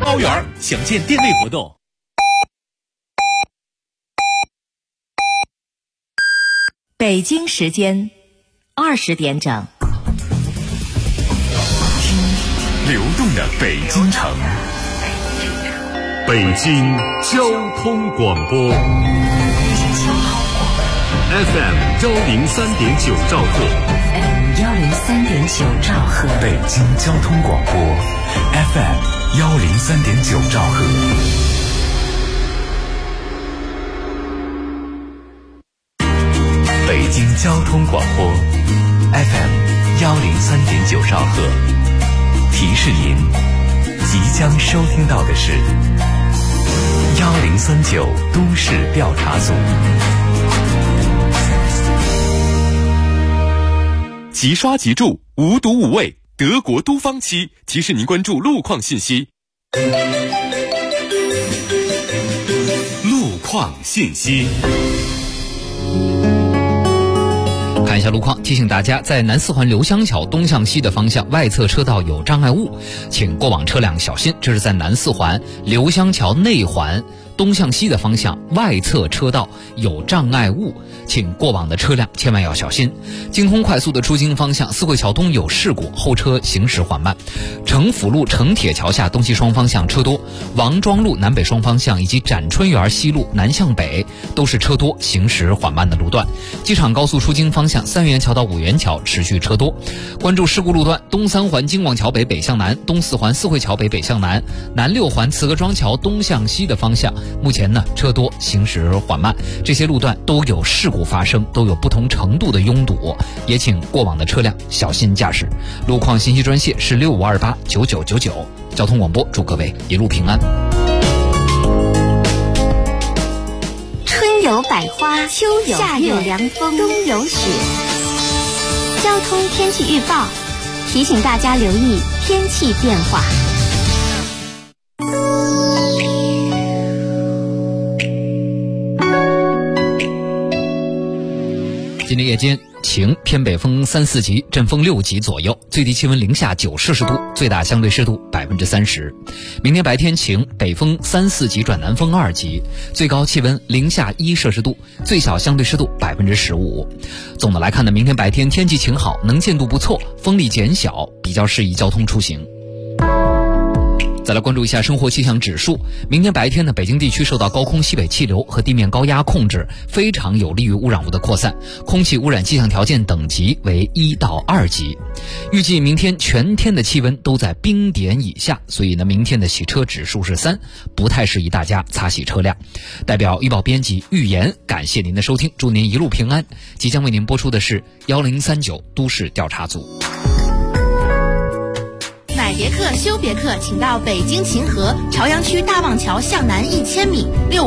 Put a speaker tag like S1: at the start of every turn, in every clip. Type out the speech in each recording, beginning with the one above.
S1: 高原，详见店内活动。
S2: 北京时间20点整，
S3: 听流动的北京城，北京交通广播 FM 103.9兆赫
S2: ，FM 103.9兆赫，
S3: 北京交通广播 FM 103.9兆赫。北京交通广播 FM 103.9兆赫，提示您即将收听到的是1039都市调查组。
S1: 即刷即住，无毒无味，德国都方漆提示您关注路况信息。路况信息。
S4: 看一下路况，提醒大家，在南四环刘香桥东向西的方向外侧车道有障碍物，请过往车辆小心。这是在南四环刘香桥内环东向西的方向外侧车道有障碍物，请过往的车辆千万要小心。京通快速的出京方向四惠桥东有事故，后车行驶缓慢。城府路城铁桥下东西双方向车多，王庄路南北双方向以及展春园西路南向北都是车多行驶缓慢的路段。机场高速出京方向三元桥到五元桥持续车多。关注事故路段：东三环京广桥北北向南，东四环四惠桥北北向南，南六环慈河庄桥东向西的方向目前呢车多行驶缓慢，这些路段都有事故发生，都有不同程度的拥堵，也请过往的车辆小心驾驶。路况信息专线是65289999。交通广播祝各位一路平安。
S5: 春有百花，秋有夏有凉风，冬有雪。交通天气预报提醒大家留意天气变化。
S4: 今天夜间晴，偏北风3、4级，阵风6级左右，最低气温零下9摄氏度，最大相对湿度30%。明天白天晴，北风3、4级转南风2级，最高气温零下1摄氏度，最小相对湿度15%。总的来看呢，明天白天天气晴好，能见度不错，风力减小，比较适宜交通出行。再来关注一下生活气象指数。明天白天呢，北京地区受到高空西北气流和地面高压控制，非常有利于污染物的扩散，空气污染气象条件等级为1到2级。预计明天全天的气温都在冰点以下，所以呢，明天的洗车指数是3，不太适宜大家擦洗车辆。代表预报编辑预言，感谢您的收听，祝您一路平安。即将为您播出的是1039都市调查组。
S6: 买别克修别克，请到北京秦河朝阳区大望桥向南1000米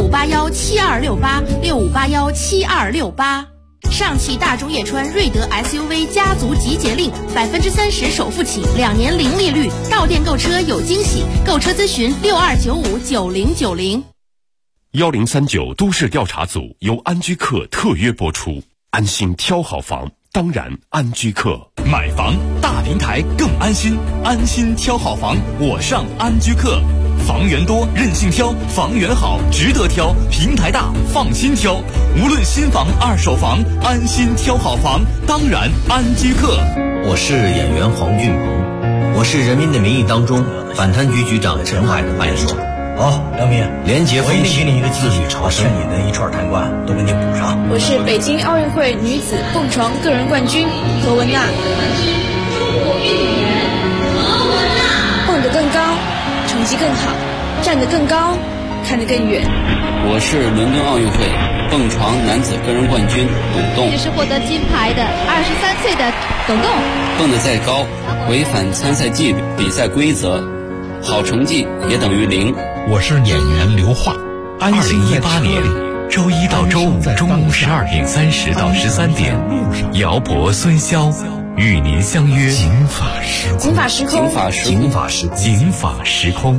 S6: ，65817268，65817268。上汽大众叶川瑞德 SUV 家族集结令，30%首付起，2年零利率，到店购车有惊喜，购车咨询62959090。
S1: 1039都市调查组由安居客特约播出，安心挑好房，当然安居客。
S3: 买房大平台更安心，安心挑好房，我上安居客。房源多，任性挑，房源好，值得挑，平台大，放心挑。无论新房、二手房，安心挑好房，当然安居客。
S7: 我是演员黄俊鹏，我是《人民的名义》当中反贪局局长陈海的扮演者。
S8: 好，梁敏，
S7: 廉洁风气，
S8: 我一定给你一个
S7: 自律朝生，
S8: 你的一串贪官都给你补上。
S9: 我是北京奥运会女子蹦床个人冠军何文娜。蹦得更高，成绩更好，站得更高，看得更远。
S10: 我是伦敦奥运会蹦床男子个人冠军董栋。
S11: 也是获得金牌的23岁的董栋。
S10: 蹦得再高，违反参赛纪律、比赛规则，好成绩也等于0。
S3: 我是演员刘桦。2018年周一到周五中午12点30到13点，姚博、孙骁与您相约警法时空。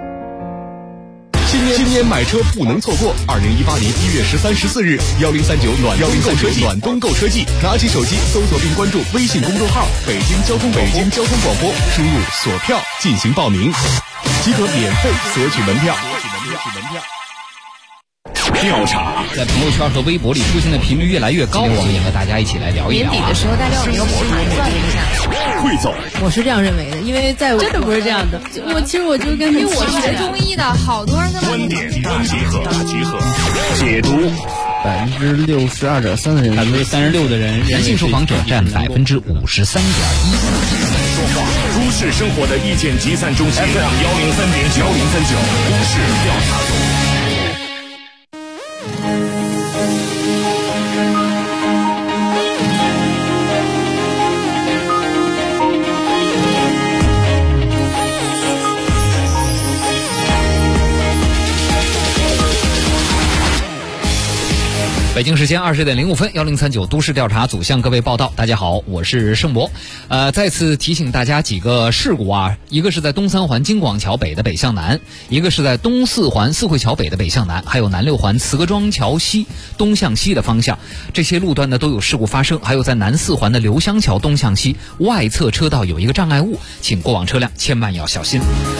S1: 新年买车不能错过！2018年1月13、14日，1039暖冬购车季，拿起手机搜索并关注微信公众号“北京交通广播”，输入锁票进行报名。 即可免费索取门票。
S3: 调查
S4: 在朋友圈和微博里出现的频率越来越高，我们也和大家一起来聊一聊。
S12: 年底的时候，大家有一个盘算一下。
S3: 汇总，
S12: 我是这样认为的，因为在真的不是这样的。其实我就跟因为我学中医的，好多人他们
S3: 观点大集合，解读。
S13: 62.3%的人
S4: ，36%的人，男性受访者占53.1%。
S3: 说话，都市生活的意见集散中心 FM 103.9，都市调查组。
S4: 北京时间20点05分，1039都市调查组向各位报道。大家好，我是盛博。再次提醒大家几个事故啊，一个是在东三环京广桥北的北向南，一个是在东四环四惠桥北的北向南，还有南六环慈各庄桥西东向西的方向，这些路段呢都有事故发生。还有在南四环的刘香桥东向西外侧车道有一个障碍物，请过往车辆千万要小心。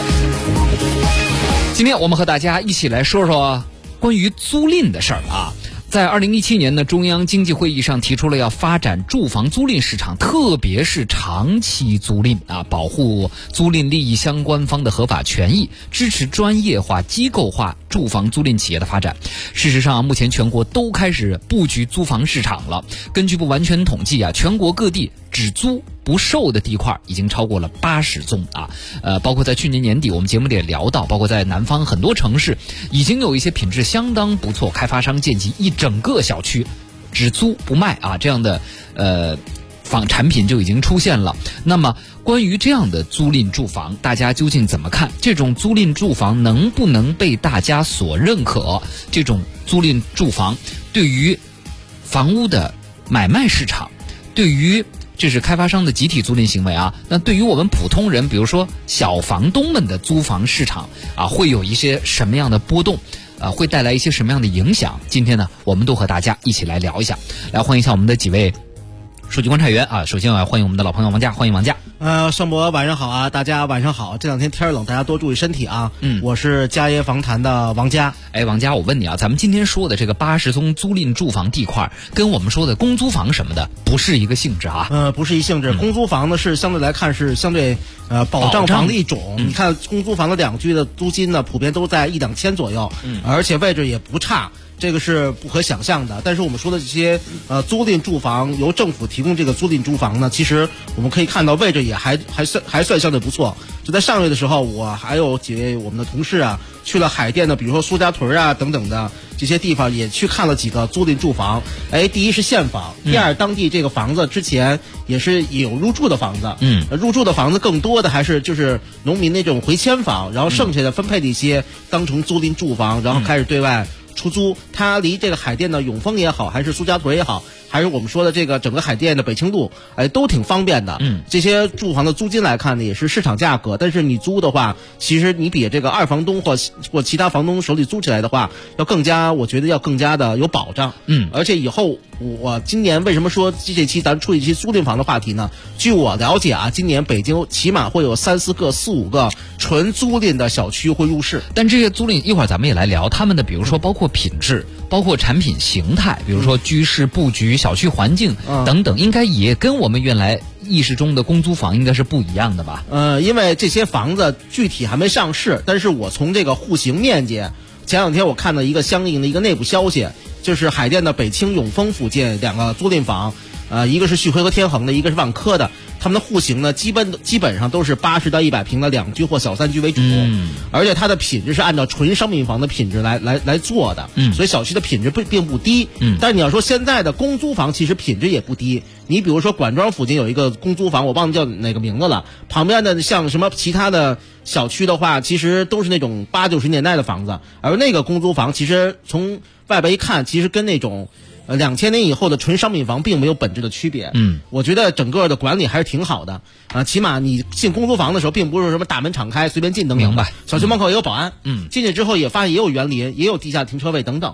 S4: 今天我们和大家一起来说说关于租赁的事儿啊。在2017年呢，中央经济会议上提出了要发展住房租赁市场，特别是长期租赁啊，保护租赁利益相关方的合法权益，支持专业化、机构化住房租赁企业的发展。事实上，目前全国都开始布局租房市场了。根据不完全统计啊，全国各地只租不售的地块已经超过了80宗啊，包括在去年年底我们节目里也聊到，包括在南方很多城市已经有一些品质相当不错，开发商建起一整个小区只租不卖啊，这样的产品就已经出现了。那么关于这样的租赁住房，大家究竟怎么看？这种租赁住房能不能被大家所认可？这种租赁住房对于房屋的买卖市场，对于这是开发商的集体租赁行为啊，那对于我们普通人，比如说小房东们的租房市场啊，会有一些什么样的波动？会带来一些什么样的影响？今天呢，我们都和大家一起来聊一下。来欢迎一下我们的几位数据观察员啊，首先我要欢迎我们的老朋友王佳，欢迎王佳。
S13: 盛博晚上好啊，大家晚上好。这两天天冷，大家多注意身体啊。我是佳业房坛的王佳。
S4: 王佳，我问你啊，咱们今天说的这个80宗租赁住房地块，跟我们说的公租房什么的不是一个性质啊。
S13: 不是一性质。公租房呢是相对来看是相对保障房的一种。你看公租房的两居的租金呢，普遍都在1-2千左右，而且位置也不差。这个是不可想象的。但是我们说的这些租赁住房，由政府提供这个租赁住房呢，其实我们可以看到位置也还算相对不错。就在上月的时候，我还有几位我们的同事啊，去了海淀的，比如说苏家屯啊等等的这些地方，也去看了几个租赁住房。第一是现房，第二当地这个房子之前也是有入住的房子，入住的房子更多的还是就是农民那种回迁房，然后剩下的分配的一些当成租赁住房，然后开始对外出租。它离这个海淀的永丰也好，还是苏家屯也好，还是我们说的这个整个海淀的北清路，都挺方便的。这些住房的租金来看呢，也是市场价格。但是你租的话，其实你比这个二房东或其他房东手里租起来的话，我觉得要更加的有保障。而且以后我今年为什么说这期咱出一期租赁房的话题呢？据我了解啊，今年北京起码会有3-4个、4-5个纯租赁的小区会入市。
S4: 但这些租赁一会儿咱们也来聊他们的，比如说包括品质，包括产品形态，比如说居室布局、小区环境等等，应该也跟我们原来意识中的公租房应该是不一样的吧？
S13: 因为这些房子具体还没上市，但是我从这个户型面积，前两天我看到一个相应的一个内部消息，就是海淀的北清永丰附近2个租赁房，一个是旭辉和天恒的，一个是万科的。他们的户型呢，基本上都是80到100平的2居或小3居为主，而且它的品质是按照纯商品房的品质来做的，所以小区的品质并不低。但是你要说现在的公租房，其实品质也不低。你比如说管庄附近有一个公租房，我忘了叫哪个名字了，旁边的像什么其他的小区的话，其实都是那种80-90年代的房子，而那个公租房其实从外边一看，其实跟那种2000年以后的纯商品房并没有本质的区别。我觉得整个的管理还是挺好的啊。起码你进公租房的时候，并不是什么大门敞开随便进等等。
S4: 明白。
S13: 小区门口也有保安。进去之后也发现也有园林，也有地下停车位等等。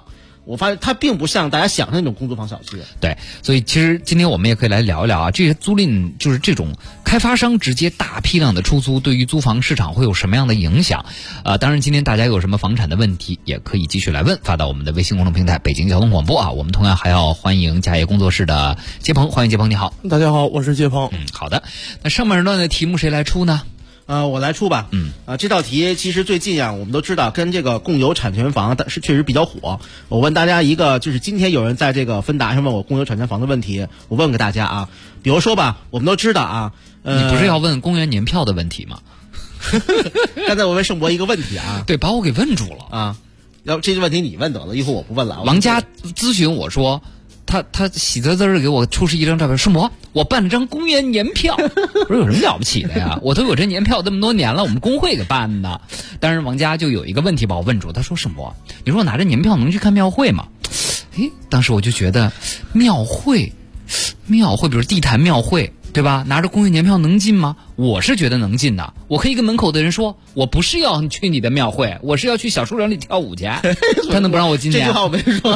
S13: 我发现它并不像大家想的那种公租房小区。
S4: 对，所以其实今天我们也可以来聊一聊啊，这些租赁就是这种开发商直接大批量的出租，对于租房市场会有什么样的影响？当然今天大家有什么房产的问题，也可以继续来问，发到我们的微信公众平台北京交通广播啊。我们同样还要欢迎家业工作室的杰鹏，欢迎杰鹏，你好。
S14: 大家好，我是杰鹏。
S4: 好的，那上半段的题目谁来出呢？
S13: 我来出吧。这道题其实最近啊，我们都知道跟这个共有产权房是确实比较火。我问大家一个，就是今天有人在这个芬达上问我共有产权房的问题，我问给大家啊，比如说吧，我们都知道啊，
S4: 你不是要问公园年票的问题吗？
S13: 刚才我问盛博一个问题啊，
S4: 对，把我给问住了
S13: 啊。要这个问题你问得了，一会儿我不问了。
S4: 王佳咨询我说。他喜滋滋的给我出示一张照片，盛博，我办了张公园年票。我说有什么了不起的呀？我都有这年票这么多年了，我们工会给办的。当然王佳就有一个问题把我问住，他说盛博，你说我拿着年票能去看庙会吗？当时我就觉得庙会，比如地坛庙会，对吧？拿着公园年票能进吗？我是觉得能进的。我可以跟门口的人说，我不是要去你的庙会，我是要去小树林里跳舞去。他能不让我进去？
S13: 这句话我没说。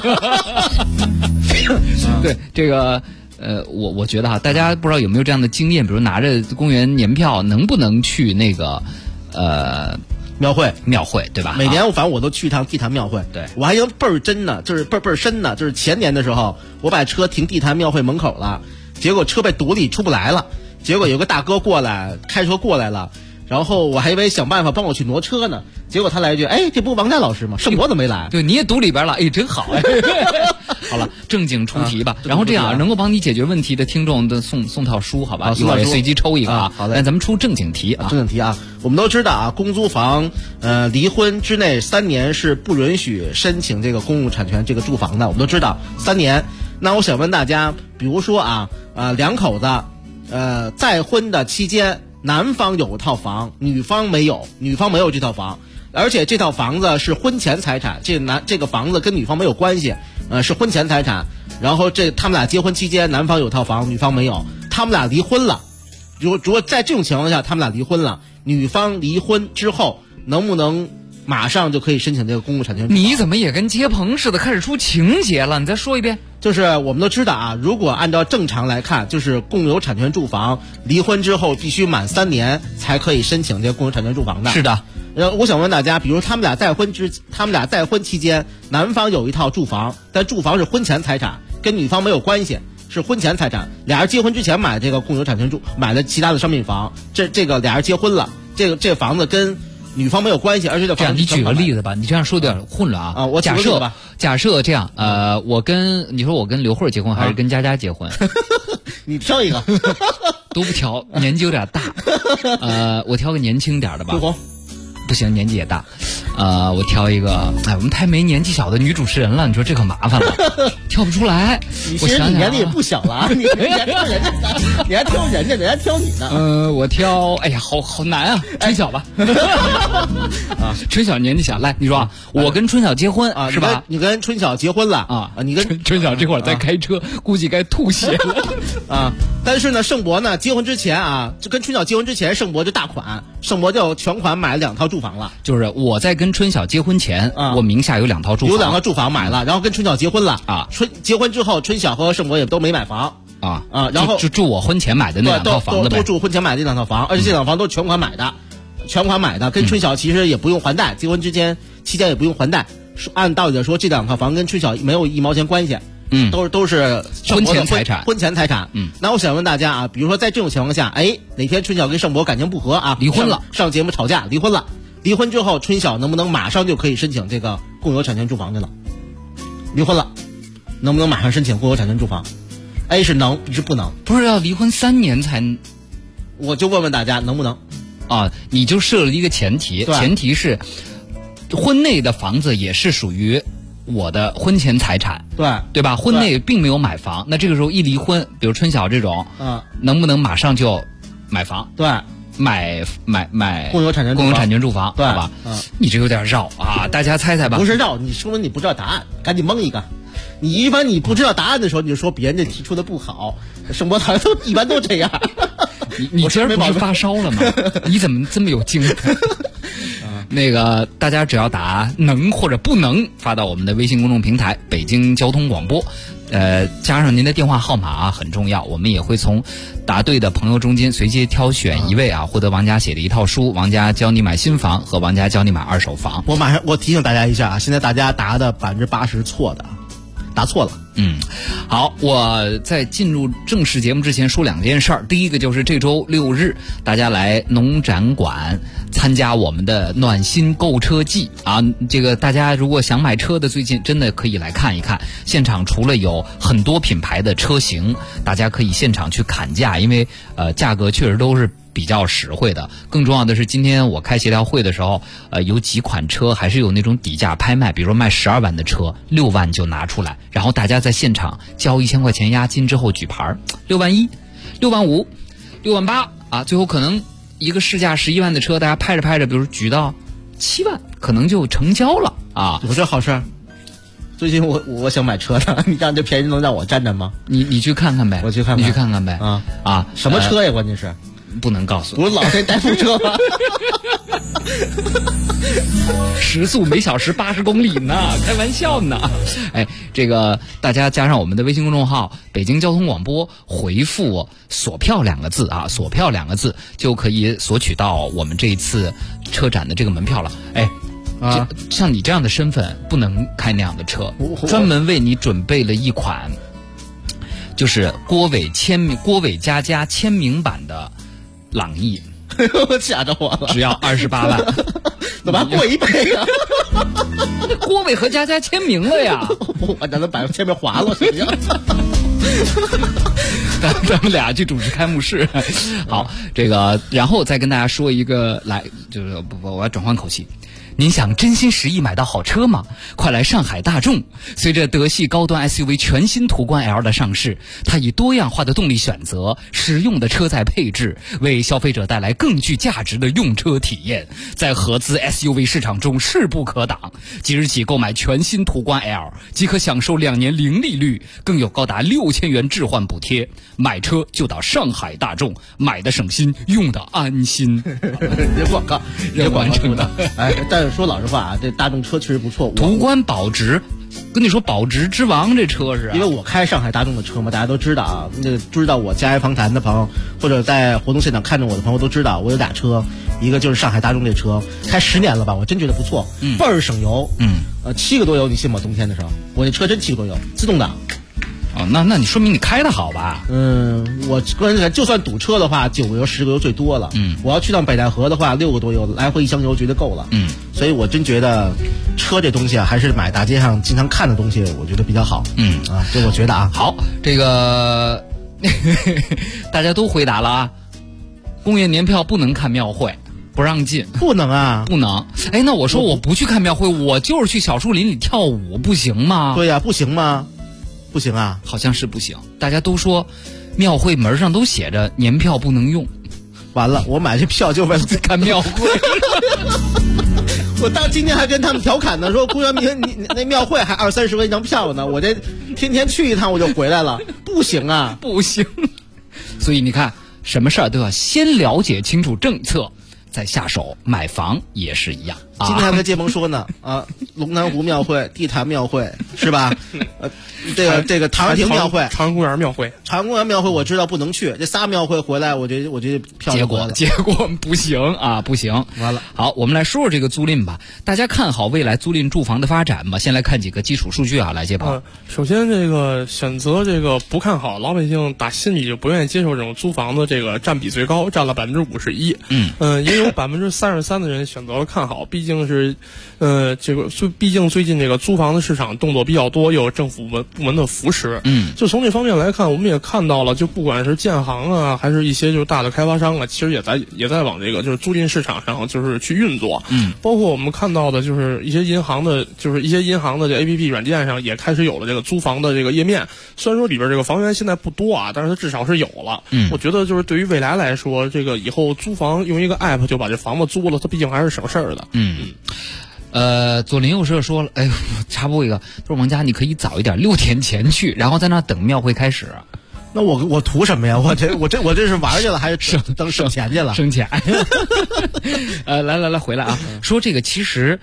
S4: 对这个我觉得哈，大家不知道有没有这样的经验，比如拿着公园年票能不能去那个
S13: 庙会，
S4: 对吧？
S13: 每年反正我都去一趟地坛庙会。
S4: 对，我
S13: 还有倍儿真呢，就是倍儿深呢，就是前年的时候，我把车停地坛庙会门口了，结果车被堵里出不来了，结果有个大哥过来开车过来了。然后我还以为想办法帮我去挪车呢，结果他来一句：“这不是王佳老师吗？盛博怎么没来？”
S4: 对，你也堵里边了，真好哎。好了，正经出题吧。然后这样能够帮你解决问题的听众的送套书，好吧？一会儿随机抽一个啊。
S13: 好的，
S4: 那咱们出正经题啊。
S13: 正经题啊，我们都知道啊，公租房离婚之内3年是不允许申请这个公有产权这个住房的。我们都知道3年。那我想问大家，比如说啊，两口子再婚的期间。男方有套房，女方没有这套房，而且这套房子是婚前财产，这个房子跟女方没有关系，是婚前财产。然后他们俩结婚期间，男方有套房，女方没有，他们俩离婚了。如果在这种情况下，他们俩离婚了，女方离婚之后，能不能马上就可以申请这个公有产权？
S4: 你怎么也跟接鹏似的开始出情节了？你再说一遍。
S13: 就是我们都知道啊，如果按照正常来看，就是共有产权住房离婚之后必须满3年才可以申请这个共有产权住房的。
S4: 是的。
S13: 我想问大家，比如他们俩再婚期间，男方有一套住房，但住房是婚前财产，跟女方没有关系，是婚前财产。俩人结婚之前买这个共有产权买的其他的商品房，这个俩人结婚了，这个房子跟女方没有关系，而且这房子
S4: 你举个例子吧，你这样说有点混乱啊。
S13: 我假
S4: 设这样，我跟刘慧结婚还是跟佳佳结婚？
S13: 你挑一个，
S4: 都不挑，年纪有点大。我挑个年轻点的吧。不行，年纪也大。我挑一个，我们太没年纪小的女主持人了，你说这可麻烦了，挑不出来。
S13: 其实你年龄也不小了，你还挑人家，你还挑人家，人家挑你呢。
S4: 我挑，好难啊，春晓吧。春晓年纪小，来，你说我跟春晓结婚
S13: 啊，
S4: 是吧？
S13: 你跟春晓结婚了
S4: 啊？
S13: 你跟
S4: 春晓这会儿在开车，估计该吐血了
S13: 啊。但是呢，盛博呢结婚之前啊，就跟春晓结婚之前，盛博就大款，盛博就全款买了2套住房了。
S4: 就是我在跟春晓结婚前，我名下有2套住房，
S13: 有2套住房买了，然后跟春晓结婚了
S4: 啊。
S13: 结婚之后，春晓和盛博也都没买房
S4: 啊，
S13: 然后
S4: 就住我婚前买的那2套房子呗，
S13: 都住婚前买的那2套房，而且这2套房都是全款买的，跟春晓其实也不用还贷，结婚期间也不用还贷。按道理说，这2套房跟春晓没有1毛钱关系。都是
S4: 婚前财产。
S13: 那我想问大家啊，比如说在这种情况下，哪天春晓跟盛博感情不和啊，
S4: 离婚了，
S13: 上节目吵架，离婚了。离婚之后，春晓能不能马上就可以申请这个共有产权住房去了？离婚了，能不能马上申请共有产权住房？A 是能，B 是不能。
S4: 不是要离婚3年才？
S13: 我就问问大家能不能？
S4: 啊，你就设了一个前提，前提是婚内的房子也是属于我的婚前财产，对吧？婚内并没有买房，那这个时候一离婚，比如春晓这种，能不能马上就买房？
S13: 对，
S4: 买
S13: 共有产
S4: 权住房，对吧？你这有点绕啊，大家猜猜吧。
S13: 不是绕，你说明你不知道答案，赶紧蒙一个。你一般你不知道答案的时候，你就说别人这提出的不好。盛博好像一般都这样。
S4: 你今儿不是发烧了吗？你怎么这么有精神？ 那个大家只要打能或者不能发到我们的微信公众平台北京交通广播，加上您的电话号码啊很重要，我们也会从答对的朋友中间随机挑选一位啊，获得王家写的一套书《王家教你买新房》和《王家教你买二手房》。
S13: 我提醒大家一下啊，现在大家答的80%错的，答错了。
S4: 好，我在进入正式节目之前说2件事儿。第一个就是这周6日，大家来农展馆参加我们的暖心购车季啊！这个大家如果想买车的，最近真的可以来看一看。现场除了有很多品牌的车型，大家可以现场去砍价，因为价格确实都是比较实惠的。更重要的是，今天我开协调会的时候，有几款车还是有那种底价拍卖，比如说卖12万的车，6万就拿出来，然后大家在现场交1000块钱押金之后举牌，6万1、6万5、6万8啊，最后可能一个市价11万的车，大家拍着拍着，比如举到7万，可能就成交了啊！
S13: 我这好事儿。最近我想买车呢，你让这便宜能让我占占吗？
S4: 你去看看呗，
S13: 我去看看，
S4: 你去看看呗啊！
S13: 什么车呀？关键是。
S4: 不能告诉
S13: 我，老天代步车吗？
S4: 时速每小时80公里呢，开玩笑呢。哎，这个大家加上我们的微信公众号北京交通广播，回复索票2个字啊，索票2个字就可以索取到我们这一次车展的这个门票了。哎，像你这样的身份不能开那样的车，专门为你准备了一款就是郭伟佳佳签名版的朗逸。
S13: 吓着我了，
S4: 只要28万，
S13: 怎么还贵1倍啊？
S4: 郭伟和佳佳签名了呀！
S13: 我让他把签名划了，行不行？
S4: 咱们俩去主持开幕式。好，这个然后再跟大家说一个，就是我要转换口气。您想真心实意买到好车吗？快来上海大众！随着德系高端 SUV 全新途观 L 的上市，它以多样化的动力选择、实用的车载配置，为消费者带来更具价值的用车体验，在合资 SUV 市场中势不可挡。即日起购买全新途观 L， 即可享受2年零利率，更有高达6000元置换补贴。买车就到上海大众，买的省心，用的安心。
S13: 这广告，
S4: 任务完成的。
S13: 哎，但是说老实话啊，这大众车确实不错。
S4: 途观保值，跟你说保值之王这车是、
S13: 因为我开上海大众的车嘛，大家都知道啊。那个知道我家业访谈的朋友，或者在活动现场看着我的朋友都知道，我有俩车，一个就是上海大众这车，开10年了吧，我真觉得不错，倍儿省油，7个多油，你信吗？冬天的时候，我那车真7个多油，自动挡。
S4: 哦，那你说明你开的好吧？
S13: 我个人就算堵车的话，9个油10个油最多了。我要去趟北戴河的话，6个多油，来回1箱油绝对够了。所以我真觉得车这东西啊，还是买大街上经常看的东西，我觉得比较好。这我觉得啊。
S4: 好，这个大家都回答了啊。公园年票不能看庙会，不让进。
S13: 不能啊，
S4: 不能。哎，那我说我不去看庙会，我就是去小树林里跳舞，不行吗？
S13: 对呀，不行吗？不行啊，
S4: 好像是不行。大家都说庙会门上都写着年票不能用。
S13: 完了，我买这票就为了
S4: 看庙会。
S13: 我到今天还跟他们调侃呢，说公园你那庙会还20-30块一张票呢，我这天天去一趟我就回来了，不行啊，
S4: 不行。所以你看，什么事儿都要先了解清楚政策，再下手。买房也是一样。
S13: 今天还跟介萌说呢，龙南湖庙会、地坛庙会是吧？这个唐人亭庙会、
S14: 长安公园庙会、
S13: 长安公园庙会，我知道不能去。这仨庙会回来，我觉得票
S4: 结果不行啊，不行。
S13: 完了，
S4: 好，我们来说说这个租赁吧。大家看好未来租赁住房的发展吗？先来看几个基础数据啊，来接跑。
S14: 首先，这个选择这个不看好，老百姓打心里就不愿意接受这种租房的这个占比最高，占了51%。也有33%的人选择了看好，毕竟是，毕竟最近这个租房的市场动作比较多，又有政府部门的扶持。就从这方面来看，我们也看到了，就不管是建行啊，还是一些就是大的开发商啊，其实也在往这个就是租赁市场上就是去运作。包括我们看到的就是一些银行的这 APP 软件上也开始有了这个租房的这个页面。虽然说里边这个房源现在不多啊，但是它至少是有了。我觉得就是对于未来来说，这个以后租房用一个 app 就把这房子租了，它毕竟还是省事儿的。
S4: 左邻右舍说了，插播一个，就是王家，你可以早一点，6天前去，然后在那等庙会开始。
S13: 那我图什么呀？我这是玩去了，还是省钱去了？
S4: 省钱。来回来啊！说这个其实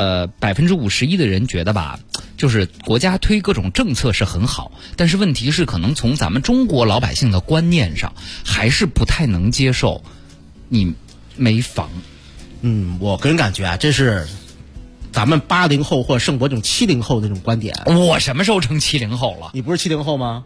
S4: 51%的人觉得吧，就是国家推各种政策是很好，但是问题是可能从咱们中国老百姓的观念上，还是不太能接受你没房。
S13: 我个人感觉啊，这是咱们80后或盛博这种70后的这种观点。
S4: 我什么时候成70后了？
S13: 你不是70后吗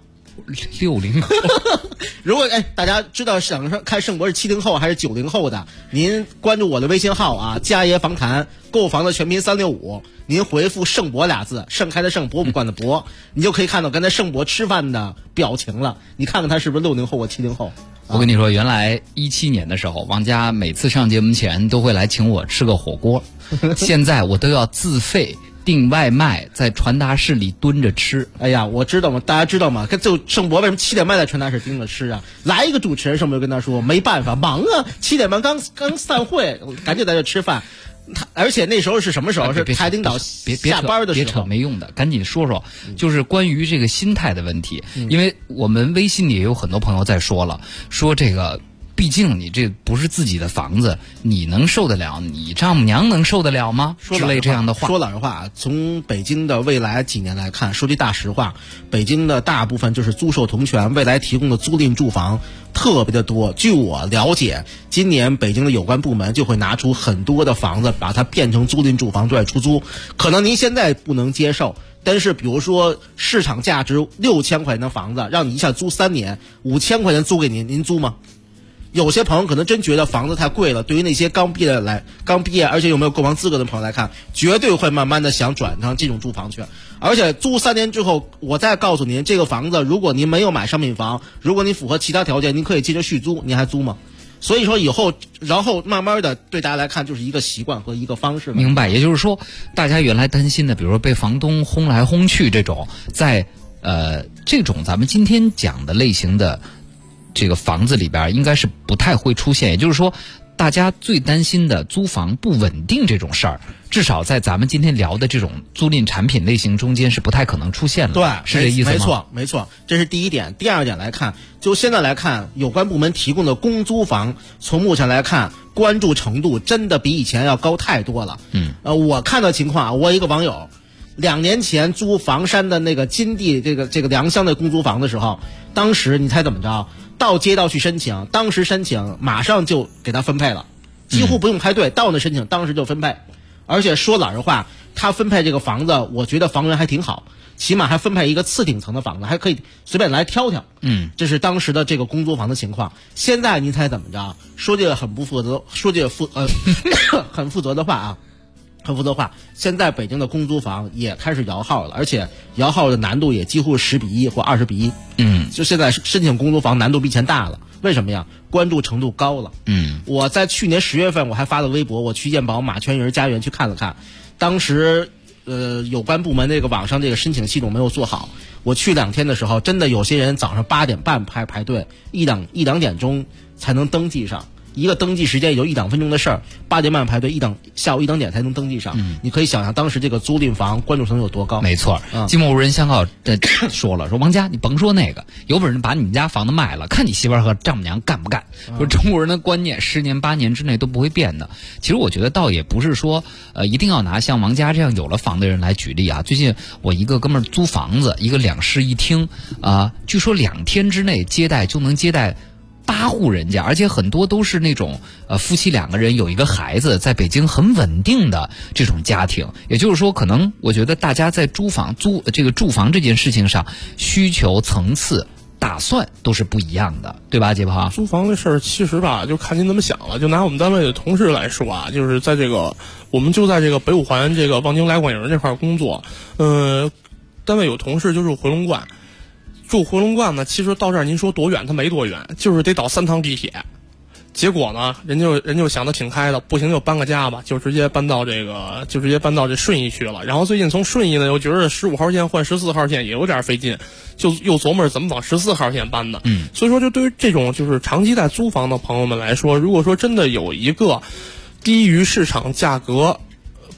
S4: ？60后。
S13: 如果大家知道想看盛博是70后还是90后的，您关注我的微信号啊，家爷房谈，购房的全拼365，您回复盛博俩字，盛开的盛，博物馆的博，你就可以看到刚才盛博吃饭的表情了。你看看他是不是60后或70后？
S4: 我跟你说，原来17年的时候，王家每次上节目前都会来请我吃个火锅，现在我都要自费订外卖，在传达室里蹲着吃。
S13: 哎呀，我知道嘛，大家知道嘛？就盛博为什么7点半在传达室盯着吃啊？来一个主持人，盛博就跟他说没办法，忙啊，7点半刚散会，赶紧在这吃饭。而且那时候是什么时候？是台领导下班的时候。
S4: 别扯没用的，赶紧说说，就是关于这个心态的问题。因为我们微信里也有很多朋友在说了，说这个毕竟你这不是自己的房子，你能受得了？你丈母娘能受得了吗？之类这样的话。
S13: 说老实话，从北京的未来几年来看，说句大实话，北京的大部分就是租售同权，未来提供的租赁住房特别的多。据我了解，今年北京的有关部门就会拿出很多的房子，把它变成租赁住房对外出租。可能您现在不能接受，但是比如说市场价值6000块钱的房子，让你一下租3年，5000块钱租给您，您租吗？有些朋友可能真觉得房子太贵了，对于那些刚毕业而且有没有购房资格的朋友来看，绝对会慢慢的想转成这种住房去。而且租3年之后，我再告诉您，这个房子如果您没有买商品房，如果您符合其他条件，您可以接着续租，您还租吗？所以说以后，然后慢慢的对大家来看就是一个习惯和一个方式。
S4: 明白，也就是说，大家原来担心的，比如说被房东轰来轰去这种，在这种咱们今天讲的类型的这个房子里边应该是不太会出现。也就是说，大家最担心的租房不稳定这种事儿，至少在咱们今天聊的这种租赁产品类型中间是不太可能出现的。
S13: 对，
S4: 是这意思吗？
S13: 没错，这是第一点。第二点来看，就现在来看，有关部门提供的公租房，从目前来看，关注程度真的比以前要高太多了。我看到情况，我一个网友2年前租房山的那个金地这个良乡的公租房的时候，当时你猜怎么着？到街道去申请，当时申请马上就给他分配了，几乎不用排队，到那申请当时就分配。而且说老实话，他分配这个房子，我觉得房源还挺好，起码还分配一个次顶层的房子，还可以随便来挑挑。这是当时的这个公租房的情况。现在您猜怎么着？说这个很不负责，说这个很负责的话啊。很负责话，现在北京的公租房也开始摇号了，而且摇号的难度也几乎10比1或20比1。就现在申请公租房难度比以前大了，为什么呀？关注程度高了。我在去年10月份我还发了微博，我去燕宝马泉营家园去看了看，当时有关部门这个网上这个申请系统没有做好，我去2天的时候，真的有些人早上8点半排队，一两点钟才能登记上。一个登记时间也就1-2分钟的事儿，8点半排队，下午1-2点才能登记上。你可以想象当时这个租赁房关注程度有多高。
S4: 没错，寂寞无人相告说了，说王家你甭说那个，有本事把你们家房子卖了，看你媳妇儿和丈母娘干不干。说中国人的观念10年8年之内都不会变的。其实我觉得倒也不是说一定要拿像王家这样有了房的人来举例啊。最近我一个哥们儿租房子，一个2室1厅据说2天之内就能接待8户人家，而且很多都是那种夫妻2个人有一个孩子，在北京很稳定的这种家庭。也就是说，可能我觉得大家在住房这件事情上，需求层次打算都是不一样的，对吧，杰鹏？
S14: 租房的事儿其实吧，就看您怎么想了。就拿我们单位的同事来说啊，就是在我们就在这个北五环这个望京来广营这块工作，单位有同事就住回龙观。住回龙观呢，其实到这儿您说多远，它没多远，就是得倒3趟地铁。结果呢，人就想得挺开的，不行就搬个家吧，就直接搬到这顺义去了。然后最近从顺义呢，又觉得15号线换14号线也有点费劲，就又琢磨着怎么往14号线搬呢。所以说，就对于这种就是长期在租房的朋友们来说，如果说真的有一个低于市场价格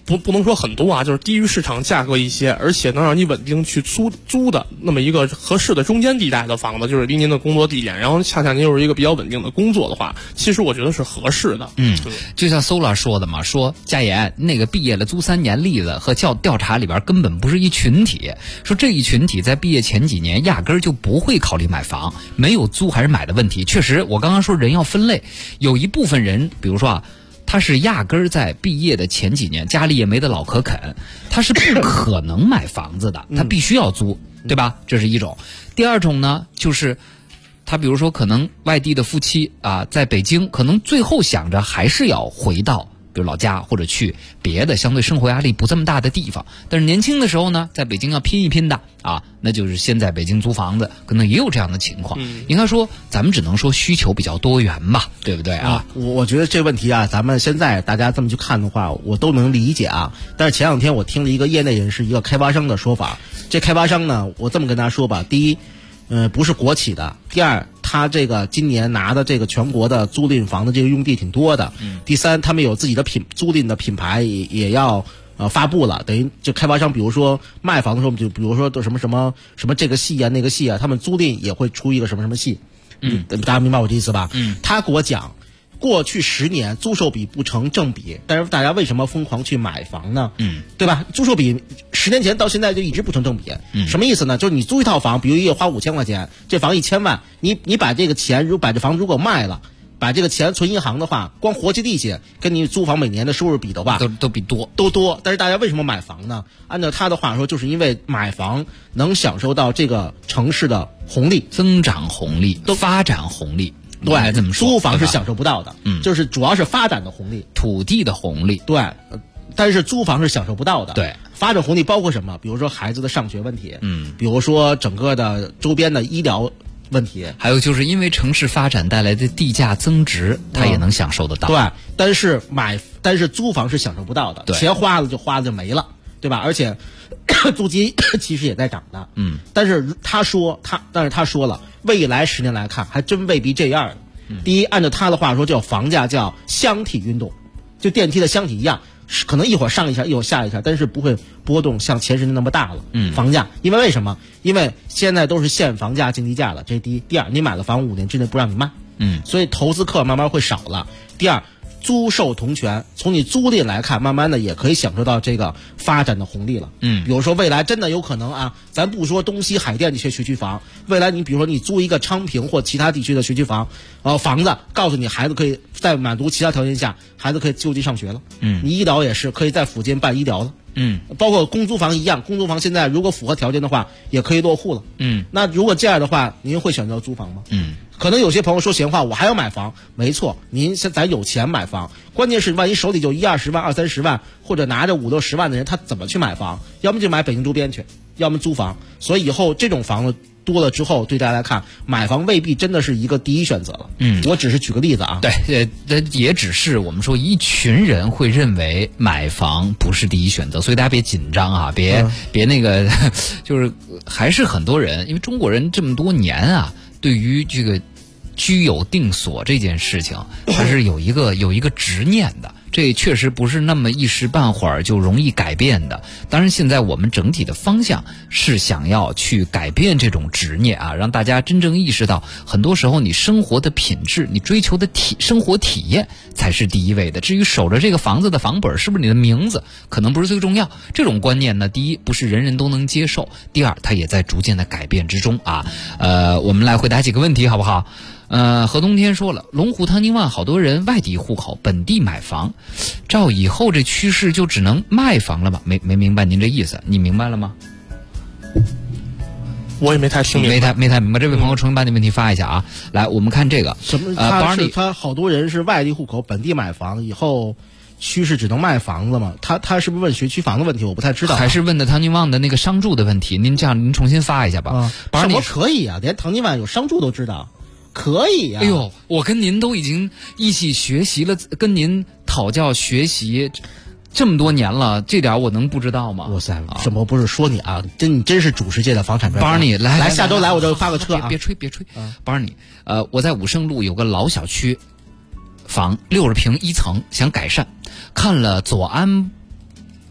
S14: 不能说很多啊，就是低于市场价格一些，而且能让你稳定去租的那么一个合适的中间地带的房子，就是离您的工作地点，然后恰恰您又是一个比较稳定的工作的话，其实我觉得是合适的。
S4: 就像 Sola 说的嘛，说佳妍那个毕业了租3年例子和调查里边根本不是一群体，说这一群体在毕业前几年压根儿就不会考虑买房，没有租还是买的问题。确实我刚刚说人要分类，有一部分人比如说啊，他是压根儿在毕业的前几年家里也没得老可啃，他是不可能买房子的，他必须要租，对吧？这是一种。第二种呢，就是他比如说可能外地的夫妻啊，在北京可能最后想着还是要回到比如老家或者去别的相对生活压力不这么大的地方，但是年轻的时候呢，在北京要拼一拼的啊，那就是先在北京租房子，可能也有这样的情况。应该说咱们只能说需求比较多元嘛，对不对啊？
S13: 我觉得这问题啊，咱们现在大家这么去看的话，我都能理解啊。但是前2天我听了一个业内人士，一个开发商的说法，这开发商呢，我这么跟大家说吧，第一，不是国企的；第二，他这个今年拿的这个全国的租赁房的这个用地挺多的；第三，他们有自己的租赁的品牌也要发布了，等于就开发商，比如说卖房的时候，就比如说都什么这个系啊那个系啊，他们租赁也会出一个什么系。大家明白我这意思吧？他给我讲，过去10年租售比不成正比，但是大家为什么疯狂去买房呢？对吧？租售比10年前到现在就一直不成正比。什么意思呢？就是你租一套房，比如一个月花5000块钱，这房1000万，你把这个钱，把这房子如果卖了，把这个钱存银行的话，光活期利息跟你租房每年的收入比的话，
S4: 都比多。
S13: 但是大家为什么买房呢？按照他的话说，就是因为买房能享受到这个城市的红利、
S4: 增长红利、发展红利。
S13: 对，
S4: 这么说，
S13: 租房是享受不到的，就是主要是发展的红利、
S4: 土地的红利。
S13: 对，但是租房是享受不到的。
S4: 对，
S13: 发展红利包括什么？比如说孩子的上学问题，比如说整个的周边的医疗问题，
S4: 还有就是因为城市发展带来的地价增值，它也能享受得到。
S13: 对，但是租房是享受不到的，钱花了就没了，对吧？而且租金其实也在涨的，但是他说了，未来10年来看，还真未必这样。第一，按照他的话说，叫房价叫箱体运动，就电梯的箱体一样，可能一会儿上一下，一会儿下一下，但是不会波动像前10年那么大了。房价，因为什么？因为现在都是限房价、竞地价了，这是第一。第二，你买了房5年之内不让你卖，所以投资客慢慢会少了。第二，租售同权，从你租赁来看，慢慢的也可以享受到这个发展的红利了。比如说未来真的有可能啊，咱不说东西海淀这些学区房，未来你比如说你租一个昌平或其他地区的学区房，房子告诉你孩子可以在满足其他条件下，孩子可以就近上学了。你医疗也是可以在附近办医疗了。包括公租房一样，公租房现在如果符合条件的话，也可以落户了。那如果这样的话，您会选择租房吗？可能有些朋友说闲话，我还要买房。没错，咱有钱买房，关键是万一手里就20-20万、20-30万，或者拿着50-60万的人，他怎么去买房？要么就买北京周边去，要么租房。所以以后这种房子多了之后，对大家来看，买房未必真的是一个第一选择了。我只是举个例子啊。
S4: 对，也只是我们说一群人会认为买房不是第一选择，所以大家别紧张啊，别那个，就是还是很多人，因为中国人这么多年啊，对于这个居有定所这件事情，还是有一个执念的。这确实不是那么一时半会儿就容易改变的。当然现在我们整体的方向是想要去改变这种执念啊，让大家真正意识到，很多时候你生活的品质，你追求的生活体验才是第一位的。至于守着这个房子的房本是不是你的名字，可能不是最重要。这种观念呢，第一不是人人都能接受，第二它也在逐渐的改变之中啊。我们来回答几个问题好不好？何冬天说了，龙虎汤金万好多人外地户口，本地买房，照以后这趋势就只能卖房了吗？没明白您这意思，你明白了吗？
S14: 我也没太听明白，
S4: 没太明白。这位朋友重新把你问题发一下啊。来，我们看这个
S13: 什么？他好多人是外地户口，本地买房，以后趋势只能卖房子吗？他是不是问学区房的问题？我不太知道。
S4: 还是问的唐金旺的那个商住的问题？您重新发一下吧。
S13: 什么可以啊？连唐金旺有商住都知道。可以呀！
S4: 哎呦，我跟您都已经一起学习了，跟您讨教学习这么多年了，这点我能不知道吗？
S13: 哇塞，什么不是说你啊？你真是主世界的房产专家。
S4: Barney，来
S13: 下周来我就发个车啊！
S4: 别吹，Barney，我在武胜路有个老小区房，60平1层，想改善，看了左安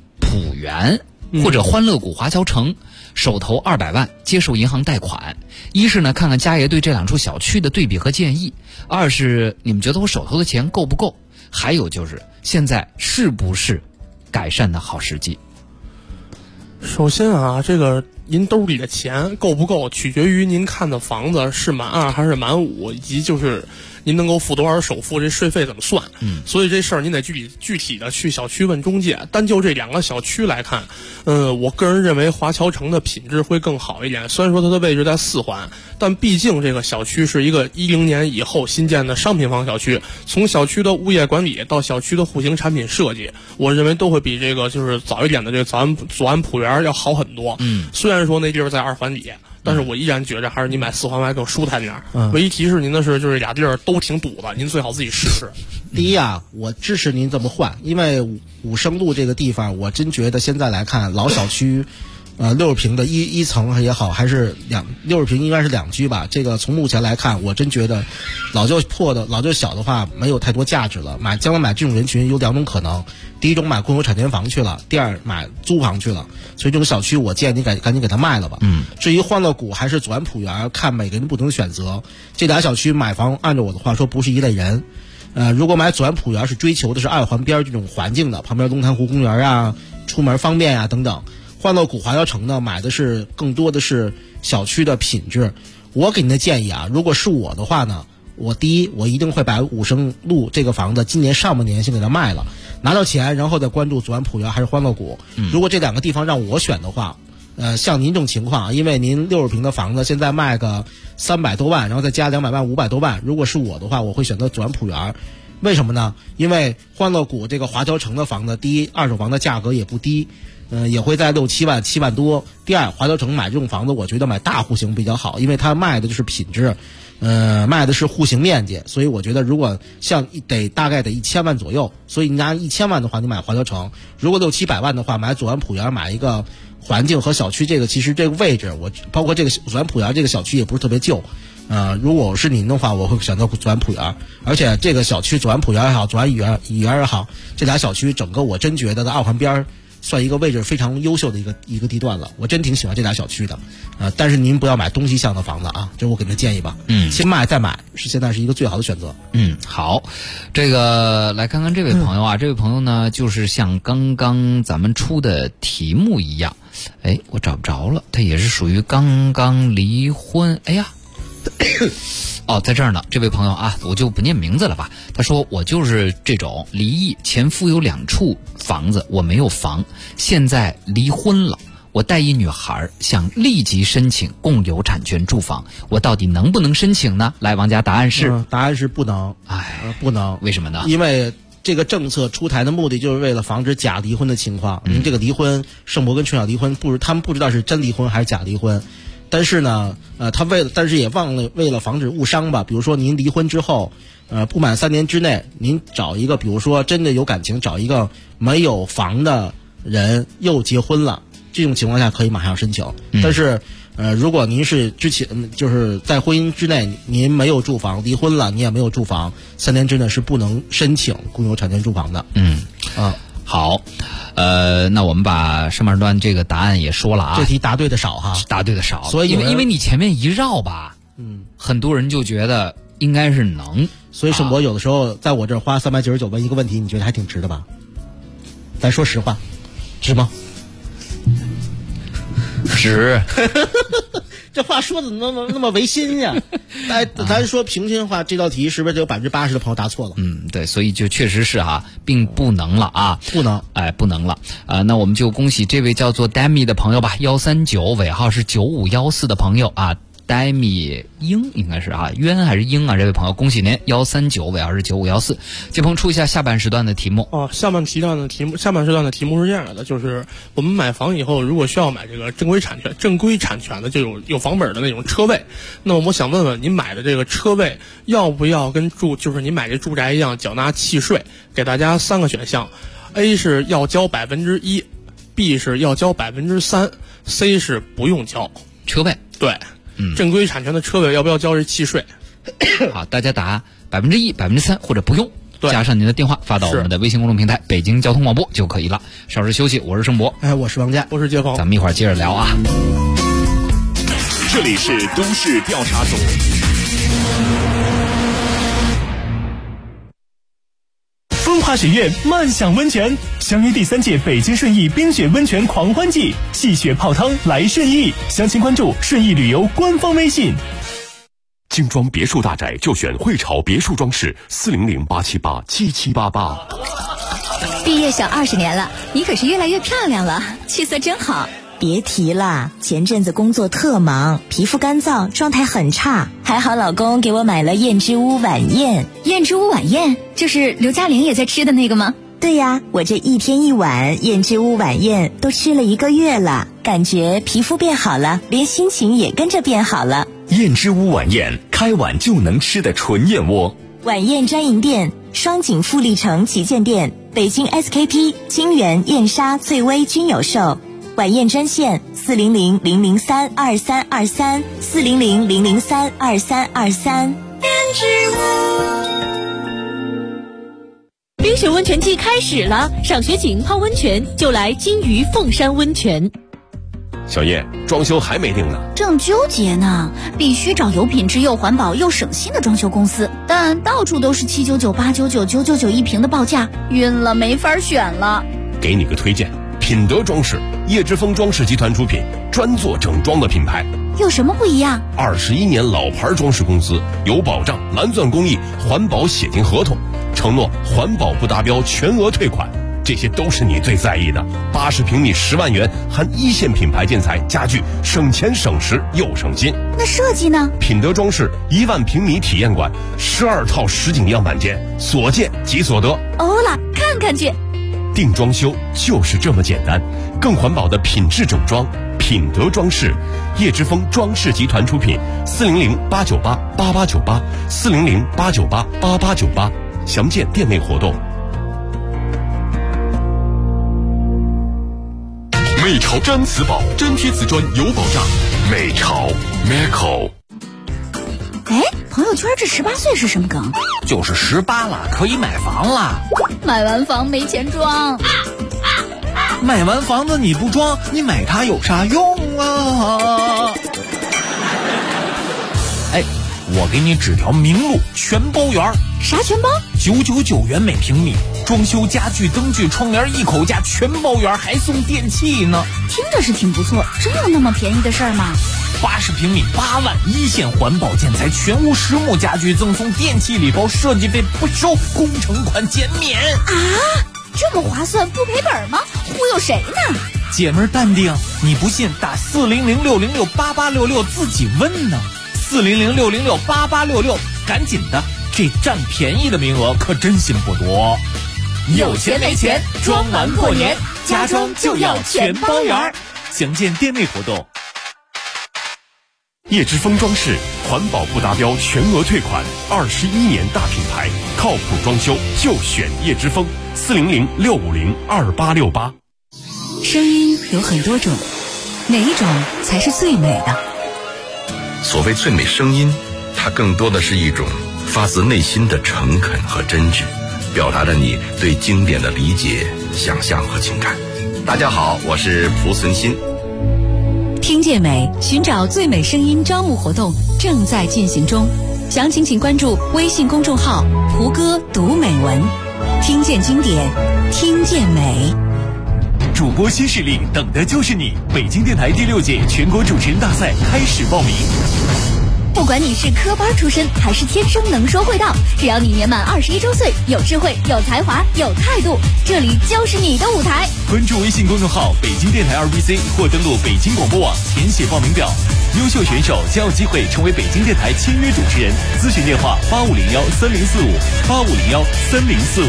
S4: 园或者欢乐谷华侨城，手头200万接受银行贷款。一是呢，看看家爷对这2处小区的对比和建议；二是你们觉得我手头的钱够不够？还有就是现在是不是改善的好时机？
S14: 首先啊，这个您兜里的钱够不够，取决于您看的房子是满2还是满5，以及就是您能够付多少首付，这税费怎么算。所以这事儿您得具体的去小区问中介。单就这2个小区来看，我个人认为华侨城的品质会更好一点。虽然说它的位置在4环，但毕竟这个小区是一个10年以后新建的商品房小区，从小区的物业管理到小区的户型产品设计，我认为都会比这个就是早一点的这个左岸普园要好很多。虽然说那地儿在2环里，但是我依然觉着还是你买4环外更舒坦点儿。唯一提示您的是，就是俩地儿都挺堵的，您最好自己试试。
S13: 第一啊，我支持您这么换，因为武生路这个地方，我真觉得现在来看老小区，60平的一层也好，还是60平应该是2居吧。这个从目前来看，我真觉得老旧破的、老旧小的话没有太多价值了。将来买这种人群有2种可能：第一种买共有产权房去了，第二买租房去了。所以这种小区，我建议你赶紧给它卖了吧。至于欢乐谷还是左岸普园，看每个人不同的选择。这俩小区买房，按照我的话说，不是一类人。如果买左岸普园是追求的是2环边这种环境的，旁边龙潭湖公园啊，出门方便啊等等。欢乐谷华侨城呢，买的是更多的是小区的品质。我给您的建议啊，如果是我的话呢，我一定会把武生路这个房子今年上半年先给它卖了，拿到钱，然后再关注左岸普园还是欢乐谷。如果这2个地方让我选的话，像您这种情况，因为您60平的房子现在卖个300多万，然后再加200万500多万，如果是我的话，我会选择左岸普园。为什么呢？因为欢乐谷这个华侨城的房子，第一，二手房的价格也不低，也会在6、7万、7万多。第二，华侨城买这种房子，我觉得买大户型比较好，因为它卖的就是品质，卖的是户型面积，所以我觉得如果像大概得1000万左右，所以你拿1000万的话，你买华侨城；如果6、700万的话，买左岸普园，买一个环境和小区其实这个位置，包括这个左岸普园这个小区也不是特别旧。如果我是您的话，我会选择左岸普园，而且这个小区左岸普园也好，左岸乙园也好，这俩小区整个我真觉得在2环边算一个位置非常优秀的一个地段了，我真挺喜欢这俩小区的。但是您不要买东西向的房子啊，这我给您的建议吧。先卖再买现在是一个最好的选择。
S4: 好，这个来看看这位朋友啊，这位朋友呢就是像刚刚咱们出的题目一样，我找不着了，他也是属于刚刚离婚。在这儿呢，这位朋友啊，我就不念名字了吧。他说我就是这种离异，前夫有2处房子，我没有房，现在离婚了，我带一女孩，想立即申请共有产权住房，我到底能不能申请呢？来，王家，答案是？
S13: 答案是不能。不能。
S4: 为什么呢？
S13: 因为这个政策出台的目的就是为了防止假离婚的情况。您这个离婚，圣博跟春晓离婚，他们不知道是真离婚还是假离婚。但是呢，但是也为了防止误伤吧。比如说您离婚之后，不满3年之内，您找一个，比如说真的有感情，找一个没有房的人又结婚了，这种情况下可以马上申请。但是，如果您是之前就是在婚姻之内您没有住房，离婚了你也没有住房，3年之内是不能申请共有产权住房的。
S4: 好，那我们把上半段这个答案也说了啊。
S13: 这题答对的少哈，
S4: 答对的少，
S13: 所以
S4: 因为你前面一绕吧，很多人就觉得应该是能。
S13: 所以盛博有的时候在我这儿花399问一个问题，你觉得还挺值的吧？咱说实话，值吗？
S4: 值。
S13: 这话说的那么违心呀！咱说平均话，这道题是不是得有80%的朋友答错了？
S4: 对，所以就确实是并不能了啊，
S13: 不能，
S4: 不能了那我们就恭喜这位叫做 Demi 的朋友吧，139尾号是9514的朋友啊。戴米英应该是渊还是英这位朋友，恭喜您139尾号是9514。金鹏出一下下半时段的题目。
S14: 下半时段的题目是这样的，就是我们买房以后，如果需要买这个正规产权的这种有房本的那种车位，那么我想问问您买的这个车位要不要跟就是你买这住宅一样缴纳契税？给大家3个选项 ：A 是要交1%，B 是要交3%，C 是不用交。
S4: 车位
S14: 对。正规产权的车位要不要交这契税？
S4: 好，大家答1%、3%或者不用。 加上您的电话发到我们的微信公众平台北京交通广播就可以了。稍事休息，我是盛博，
S13: 我是王佳，
S14: 我是杰峰，
S4: 咱们一会儿接着聊啊。
S1: 这里是都市调查组。
S15: 风华学院漫享温泉相约第3届北京顺义冰雪温泉狂欢季，戏雪泡汤来顺义，详情关注顺义旅游官方微信。
S1: 精装别墅大宅就选汇潮别墅装饰，400-878-7788。
S2: 毕业小20年了，你可是越来越漂亮了，气色真好。
S16: 别提了，前阵子工作特忙，皮肤干燥，状态很差，还好老公给我买了燕之屋晚宴。
S2: 燕之屋晚宴就是刘嘉玲也在吃的那个吗？
S16: 对呀，我这1天1碗燕之屋晚宴都吃了1个月了，感觉皮肤变好了，连心情也跟着变好了。
S1: 燕之屋晚宴，开碗就能吃的纯燕窝。
S16: 晚宴专营店：双井富力城旗舰店、北京 SKP、金源、燕莎、翠微均有售。晚宴专线400-003-2323，400-003-2323。
S6: 冰雪温泉季开始了，赏雪景泡温泉就来金鱼凤山温泉。
S1: 小叶，装修还没定呢，
S17: 正纠结呢，必须找有品质又环保又省心的装修公司，但到处都是799、899、999一平的报价，晕了，没法选了。
S1: 给你个推荐，品德装饰，叶之峰装饰集团出品，专做整装的品牌。
S17: 有什么不一样
S1: ？21年老牌装饰公司，有保障，蓝钻工艺，环保写进合同，承诺环保不达标全额退款。这些都是你最在意的。80平米10万元，含1线品牌建材家具，省钱省时又省心。
S17: 那设计呢？
S1: 品德装饰1万平米体验馆，12套实景样板间，所见即所得。
S17: 欧了，看看去。
S1: 定装修就是这么简单，更环保的品质整装，品德装饰，叶之峰装饰集团出品，400-898-8898，400-898-8898，详见店内活动。美潮毡瓷宝，粘贴瓷砖有保障。美潮 Meco。
S17: 哎，朋友圈这18岁是什么梗？
S18: 就是18了，可以买房了。
S17: 买完房没钱装。
S18: 买完房子你不装，你买它有啥用啊？哎，我给你指条明路，全包圆。
S17: 啥全包
S18: ？999元每平米，装修家具、灯具、窗帘一口价全包圆，还送电器呢。
S17: 听着是挺不错，真有那么便宜的事儿吗
S18: ？80平米8万，1线环保建材，全屋实木家具赠送电器礼包，设计费不收，工程款减免
S17: 啊！这么划算，不赔本吗？忽悠谁呢？
S18: 姐们儿淡定，你不信打400-606-8866自己问呢。400-606-8866，赶紧的，这占便宜的名额可真心不多。
S6: 有钱没钱，装完过年，家装就要全包圆。
S18: 详见店内活动。
S1: 叶之峰装饰，环保不达标全额退款，21年大品牌，靠谱装修就选叶之峰，400-650-2868。
S2: 声音有很多种，哪一种才是最美的？
S19: 所谓最美声音，它更多的是一种发自内心的诚恳和真挚，表达着你对经典的理解、想象和情感。大家好，我是蒲存昕。
S2: 听见美，寻找最美声音招募活动正在进行中，详情请关注微信公众号蒲哥读美文，听见经典，听见美。
S15: 主播新势力，等的就是你！北京电台第6届全国主持人大赛开始报名。
S17: 不管你是科班出身还是天生能说会道，只要你年满21周岁，有智慧、有才华、有态度，这里就是你的舞台。
S15: 关注微信公众号北京电台2BC 或登录北京广播网填写报名表，优秀选手将有机会成为北京电台签约主持人。咨询电话8501-3045，8501-3045。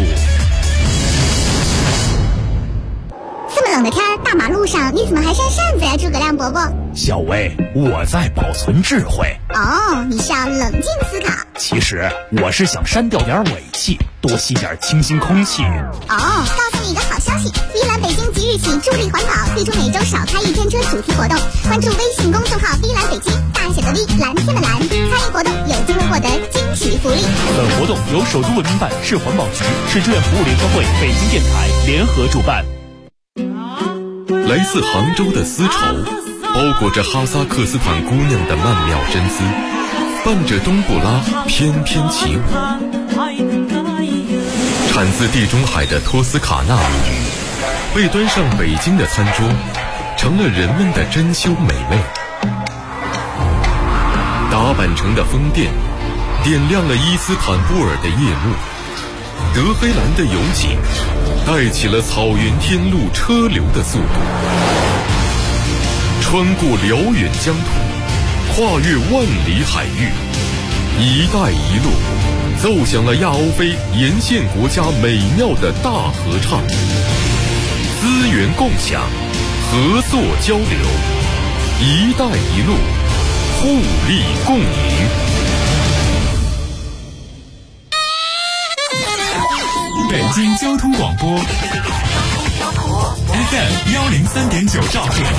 S20: 这么冷的天，大马路上你怎么还扇扇子呀，诸葛亮伯伯？
S18: 小薇，我在保存智慧。
S20: 哦，你是要冷静思考。
S18: 其实我是想删掉点尾气，多吸点清新空气。
S20: 哦，告诉你一个好消息，碧蓝北京即日起助力环保，推出每周少开1天车主题活动。关注微信公众号碧蓝北京，大写的 V， 蓝天的蓝，参与活动有机会获获得惊喜福利。
S15: 本活动由首都文明办、市环保局、市志愿服务联合会、北京电台联合主办。
S21: 来自杭州的丝绸，包裹着哈萨克斯坦姑娘的曼妙真姿，伴着冬不拉翩翩起舞。产自地中海的托斯卡纳米，被端上北京的餐桌，成了人们的珍馐美味。打扮成的风电，点亮了伊斯坦布尔的夜幕。德黑兰的油井，带起了草原天路车流的速度。穿过辽远疆土，跨越万里海域，一带一路奏响了亚欧非沿线国家美妙的大合唱。资源共享，合作交流，一带一路，互利共赢。
S15: 北京交通广播 FM103.9 兆赫，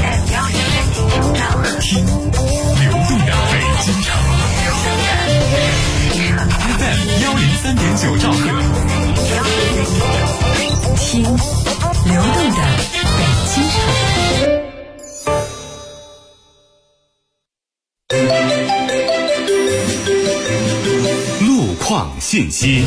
S15: 听流动的北京城。FM103.9 兆赫，
S16: 听流动的北京城。
S15: 路况信息。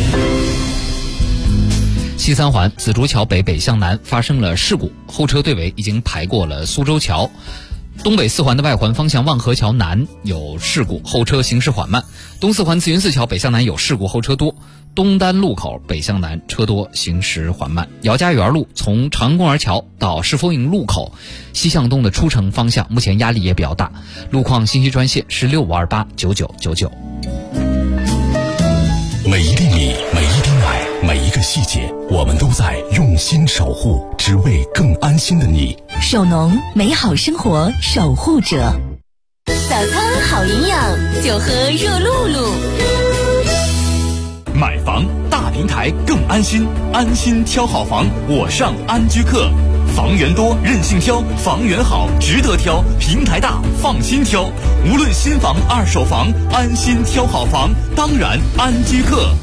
S4: 西三环紫竹桥北北向南发生了事故，后车队尾已经排过了苏州桥。东北四环的外环方向望河桥南有事故，后车行驶缓慢。东四环慈云寺桥北向南有事故，后车多。东单路口北向南车多，行驶缓慢。姚家园路从长安公园桥到世佛营路口西向东的出城方向目前压力也比较大。路况信息专线是65289999。
S22: 每一厘米，每一滴奶，每一个细节，我们都在用心守护，只为更安心的你。
S16: 首农，美好生活守护者。
S5: 早餐好营养，就喝热露露。
S3: 买房大平台更安心，安心挑好房，我上安居客。房源多，任性挑，房源好，值得挑，平台大，放心挑。无论新房、二手房，安心挑好房，当然安居客。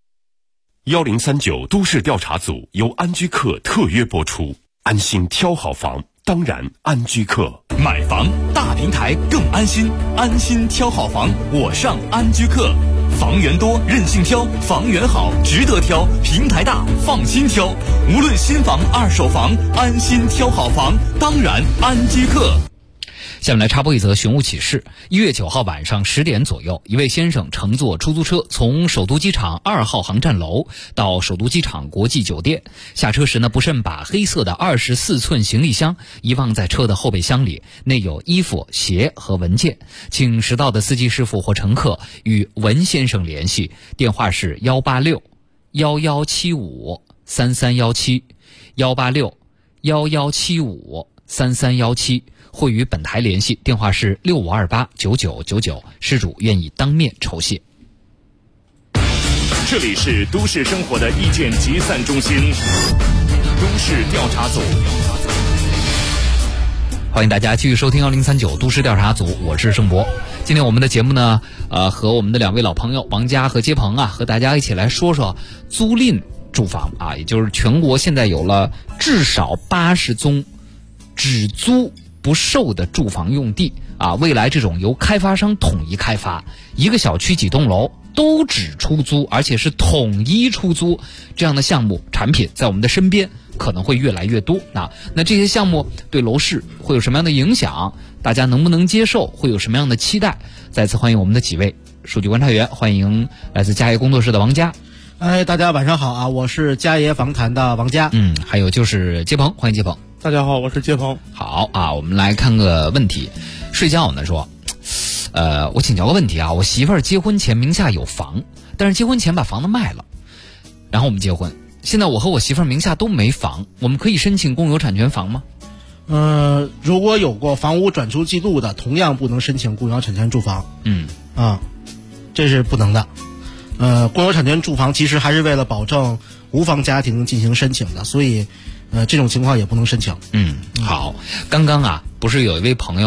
S1: 1039都市调查组由安居客特约播出，安心挑好房，当然安居客。
S3: 买房大平台更安心，安心挑好房，我上安居客。房源多，任性挑，房源好，值得挑，平台大，放心挑。无论新房、二手房，安心挑好房，当然安居客。
S4: 下面来插播一则寻物启事。1月9号晚上10点左右，一位先生乘坐出租车从首都机场2号航站楼到首都机场国际酒店，下车时不慎把黑色的24寸行李箱遗忘在车的后备箱里，内有衣服、鞋和文件。请识到的司机师傅或乘客与文先生联系，电话是186-1175-3317，186-1175-3317，会与本台联系，电话是65289999，失主愿意当面酬谢。
S15: 这里是都市生活的意见集散中心，都市调查组。
S4: 欢迎大家继续收听1039都市调查组，我是盛博。今天我们的节目呢，和我们的2位老朋友王佳和接鹏和大家一起来说说租赁住房也就是全国现在有了至少80宗只租不售的住房用地未来这种由开发商统一开发，一个小区几栋楼都只出租，而且是统一出租，这样的项目产品在我们的身边可能会越来越多。那这些项目对楼市会有什么样的影响？大家能不能接受？会有什么样的期待？再次欢迎我们的几位数据观察员，欢迎来自佳业工作室的王佳。
S13: 大家晚上好我是佳业访谈的王佳。
S4: 还有就是接鹏，欢迎接鹏。
S14: 大家好，我是接鹏。
S4: 好我们来看个问题。睡觉呢说，我请教个问题我媳妇儿结婚前名下有房，但是结婚前把房子卖了，然后我们结婚，现在我和我媳妇儿名下都没房，我们可以申请共有产权房吗？
S13: 如果有过房屋转出记录的，同样不能申请共有产权住房。这是不能的。共有产权住房其实还是为了保证无房家庭进行申请的，所以这种情况也不能申请。
S4: 好，刚刚不是有一位朋友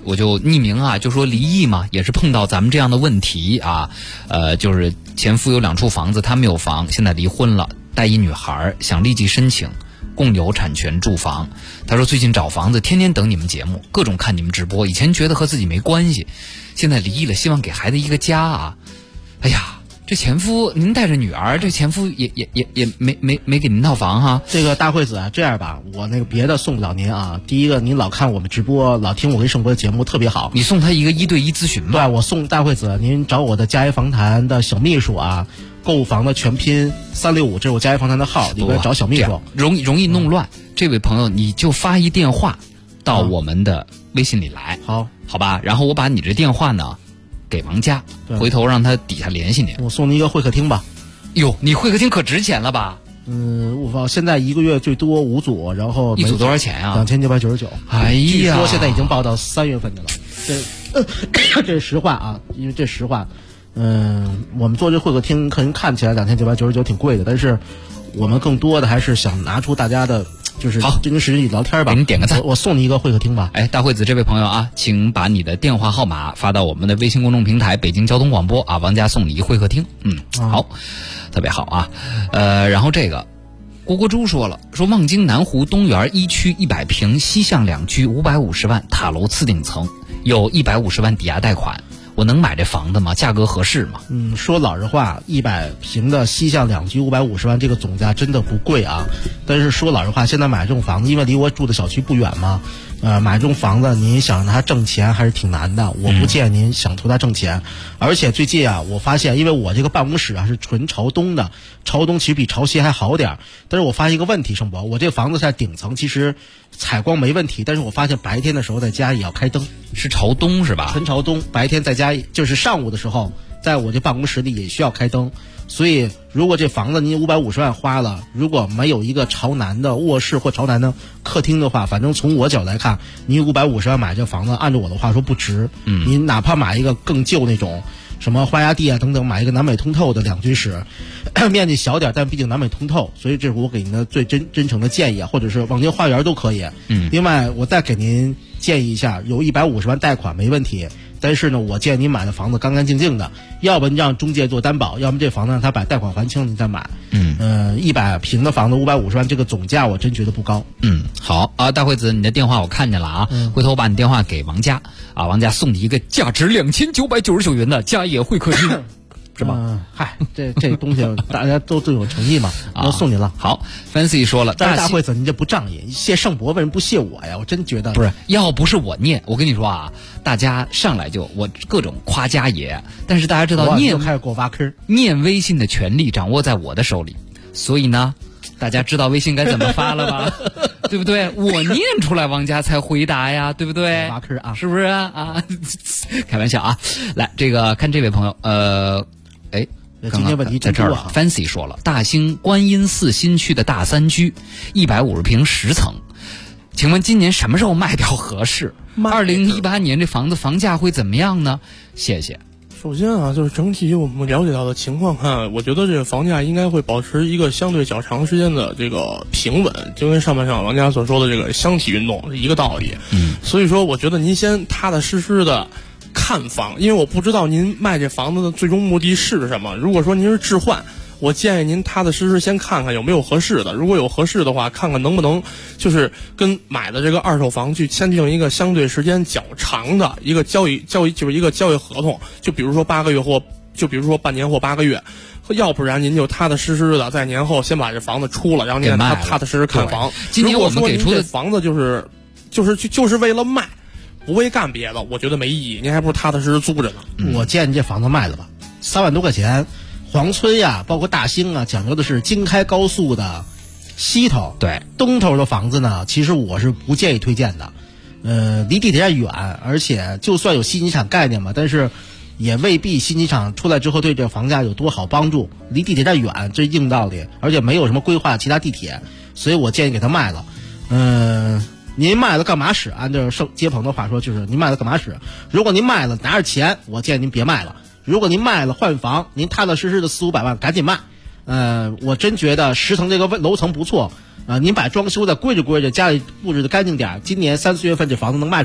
S4: 我就匿名啊，就说离异嘛，也是碰到咱们这样的问题啊，就是前夫有2处房子，他没有房，现在离婚了，带一女孩，想立即申请共有产权住房。他说最近找房子，天天等你们节目，各种看你们直播，以前觉得和自己没关系，现在离异了，希望给孩子一个家啊。哎呀，这前夫您带着女儿，这前夫也没给您套房哈。
S13: 这个大惠子啊，这样吧，我那个别的送不了您啊。第一个，您老看我们直播，老听我跟盛博的节目特别好，
S4: 你送他一个1对1咨询吧。
S13: 对，我送大惠子，您找我的嘉业房谈的小秘书啊，购房的全拼365，这是我嘉业房谈的号，里边找小秘书，
S4: 容易弄乱。这位朋友，你就发一电话到我们的微信里来，好吧？然后我把你这电话呢给王佳，回头让他底下联系你。
S13: 我送您一个会客厅吧。
S4: 哟，你会客厅可值钱了吧？
S13: 我现在1个月最多5组，然后
S4: 1组多少钱呀
S13: ？2999。
S4: 哎呀，
S13: 据说现在已经报到3月份的了。这是实话啊，因为这实话。我们做这会客厅，可能看起来2999挺贵的，但是我们更多的还是想拿出大家的。就是真真实实聊天吧，
S4: 给你点个赞，
S13: 我送你一个会客厅吧。
S4: 哎，大惠子这位朋友啊，请把你的电话号码发到我们的微信公众平台北京交通广播啊，王佳送你一会客厅。好，特别好啊。然后这个郭猪说了，说望京南湖东园1区100平西向2居550万，塔楼次顶层，有150万抵押贷款。我能买这房子吗？价格合适吗？
S13: 说老实话，100平的西向2居550万，这个总价真的不贵啊。但是说老实话，现在买这种房子，因为离我住的小区不远嘛，买这种房子，您想让它挣钱还是挺难的。我不建议您想图它挣钱。而且最近啊，我发现，因为我这个办公室啊是纯朝东的，朝东其实比朝西还好点。但是我发现一个问题，盛博，我这房子在顶层，其实采光没问题，但是我发现白天的时候在家也要开灯。
S4: 是朝东是吧？
S13: 纯朝东，白天在家就是上午的时候，在我这办公室里也需要开灯。所以如果这房子您550万花了，如果没有一个朝南的卧室或朝南的客厅的话，反正从我角来看，您550万买这房子，按照我的话说不值。您哪怕买一个更旧那种什么花芽地啊等等，买一个南北通透的2居室，面积小点，但毕竟南北通透，所以这是我给您的最真诚的建议啊，或者是望京花园都可以。另外我再给您建议一下，有150万贷款没问题，但是呢，我建议您买的房子干干净净的，要不你让中介做担保，要么这房子让他把贷款还清，你再买。100平的房子550万，这个总价我真觉得不高。
S4: 好啊，大惠子，你的电话我看见了啊，回头我把你电话给王佳啊，王佳送你一个价值2999元的嘉业会客厅。是吧？
S13: 嗨，这东西大家都有诚意嘛，我送您了。
S4: 好 ，Fancy 说了，
S13: 但是大惠子您这不仗义，谢盛博为什么不谢我呀？我真觉得
S4: 不是，要不是我念，我跟你说啊，大家上来就我各种夸家爷，但是大家知道
S13: 就开始给我挖坑，
S4: 念微信的权利掌握在我的手里，所以呢，大家知道微信该怎么发了吧？对不对？我念出来，王佳才回答呀，对不对？
S13: 挖坑啊，
S4: 是不是啊？开玩笑啊！来，这个看这位朋友，
S13: 今天问题
S4: 在这儿了。Fancy 说了，大兴观音寺新区的大3居，150平10层，请问今年什么时候卖掉合适？2018年这房子房价会怎么样呢？谢谢。
S14: 首先啊，就是整体我们了解到的情况看，我觉得这个房价应该会保持一个相对较长时间的这个平稳，就跟上半场王佳所说的这个箱体运动是一个道理。所以说我觉得您先踏踏实实的看房，因为我不知道您卖这房子的最终目的是什么。如果说您是置换，我建议您踏踏实实先看看有没有合适的，如果有合适的话，看看能不能就是跟买的这个二手房去签订一个相对时间较长的一个交易就是一个交易合同，就比如说8个月或就比如说半年或8个月，要不然您就踏踏实实的在年后先把这房子出了，然后您踏踏实实看房。
S4: 今年我们给出的
S14: 房子就是为了卖，不为干别的，我觉得没意义，您还不如踏踏实实租着呢。
S13: 我建议这房子卖了吧，3万多块钱。黄村呀，包括大兴啊，讲究的是京开高速的西头，
S4: 对，
S13: 东头的房子呢，其实我是不建议推荐的。离地铁站远，而且就算有新机场概念嘛，但是也未必新机场出来之后对这房价有多好帮助。离地铁站远，这是硬道理，而且没有什么规划其他地铁，所以我建议给他卖了。您卖了干嘛使？按照接鹏的话说，就是您卖了干嘛使？如果您卖了拿着钱，我建议您别卖了。如果您卖了换房，您踏踏实实的400-500万赶紧卖。我真觉得10层这个楼层不错，您把装修的规着，家里布置的干净点，今年3-4月份这房子能卖出去，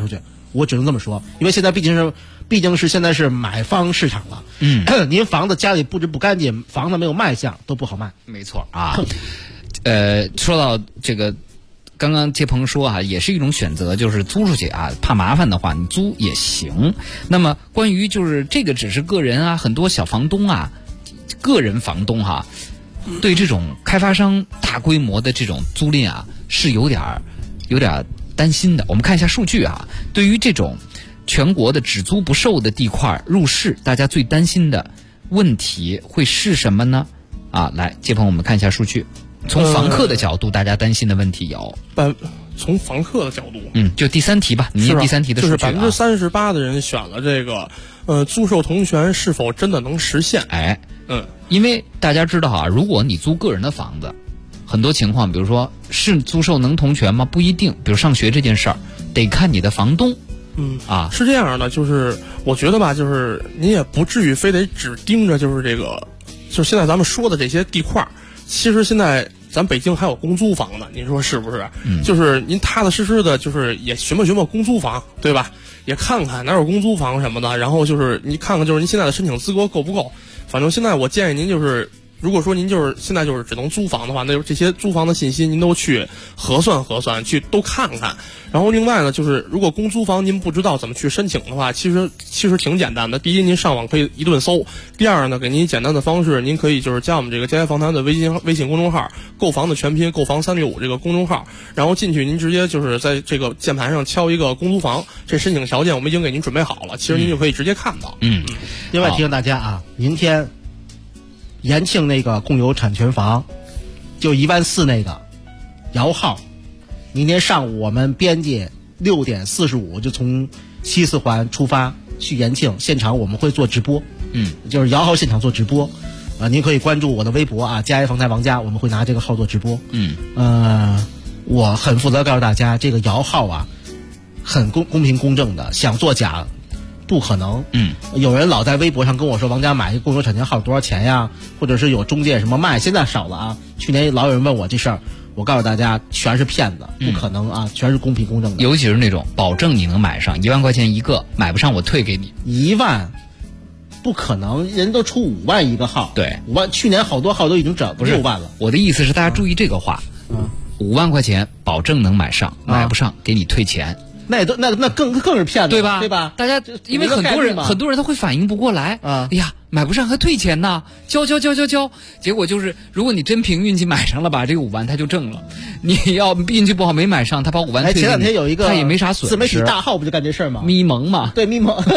S13: 我只能这么说，因为现在毕竟是现在是买方市场了。您房子家里布置不干净，房子没有卖相，都不好卖。
S4: 没错啊。说到这个，刚刚接鹏说啊，也是一种选择，就是租出去啊，怕麻烦的话，你租也行。那么关于就是这个只是个人啊，很多小房东啊，个人房东哈，对这种开发商大规模的这种租赁啊，是有点担心的。我们看一下数据啊，对于这种全国的只租不售的地块入市，大家最担心的问题会是什么呢？啊，来，接鹏，我们看一下数据。从房客的角度，大家担心的问题有。
S14: 从房客的角度，
S4: 就第三题吧，你念第三题的数据啊。
S14: 就是38%的人选了这个，租售同权是否真的能实现？
S4: 因为大家知道啊，如果你租个人的房子，很多情况，比如说是租售能同权吗？不一定。比如上学这件事儿，得看你的房东。
S14: 是这样的，就是我觉得吧，就是您也不至于非得只盯着就是这个，就是现在咱们说的这些地块，其实现在咱北京还有公租房呢，您说是不是？就是您踏踏实实的，就是也寻摸公租房，对吧？也看看哪有公租房什么的，然后就是你看看，就是您现在的申请资格够不够。反正现在我建议您就是，如果说您就是现在就是只能租房的话，那就这些租房的信息您都去核算，去都看看。然后另外呢，就是如果公租房您不知道怎么去申请的话，其实挺简单的。第一，您上网可以一顿搜；第二呢，给您简单的方式，您可以就是加我们这个家房谈的微信公众号“购房的全拼”“购房365”这个公众号，然后进去您直接就是在这个键盘上敲一个公租房，这申请条件我们已经给您准备好了，其实您就可以直接看到。
S13: 另外提醒大家啊，明天延庆那个共有产权房，就14000那个摇号，明天上午我们编辑6点45就从西四环出发去延庆，现场我们会做直播，就是摇号现场做直播，您可以关注我的微博啊，嘉业房台王家，我们会拿这个号做直播。我很负责告诉大家，这个摇号啊，很公平公正的，想作假不可能。有人老在微博上跟我说，王家买一个共有产权号多少钱呀？或者是有中介什么卖，现在少了啊。去年老有人问我这事儿，我告诉大家全是骗子，不可能啊，全是公平公正的。
S4: 尤其是那种保证你能买上1万块钱一个，买不上我退给你。
S13: 1万不可能，人都出5万一个号。
S4: 对
S13: ，5万，去年好多号都已经整6万了。
S4: 我的意思是大家注意这个话，5万块钱保证能买上，买不上给你退钱。
S13: 那更是骗子，
S4: 对吧？
S13: 对吧？
S4: 大家因为很多人他会反应不过来啊！哎呀，买不上还退钱呢，交，结果就是如果你真凭运气买上了吧，这个5万他就挣了；你要运气不好没买上，他把5万退。
S13: 前两天有一个
S4: 他也没啥损失，
S13: 自媒体大号不就干这事儿吗？
S4: 咪蒙嘛，
S13: 对咪蒙。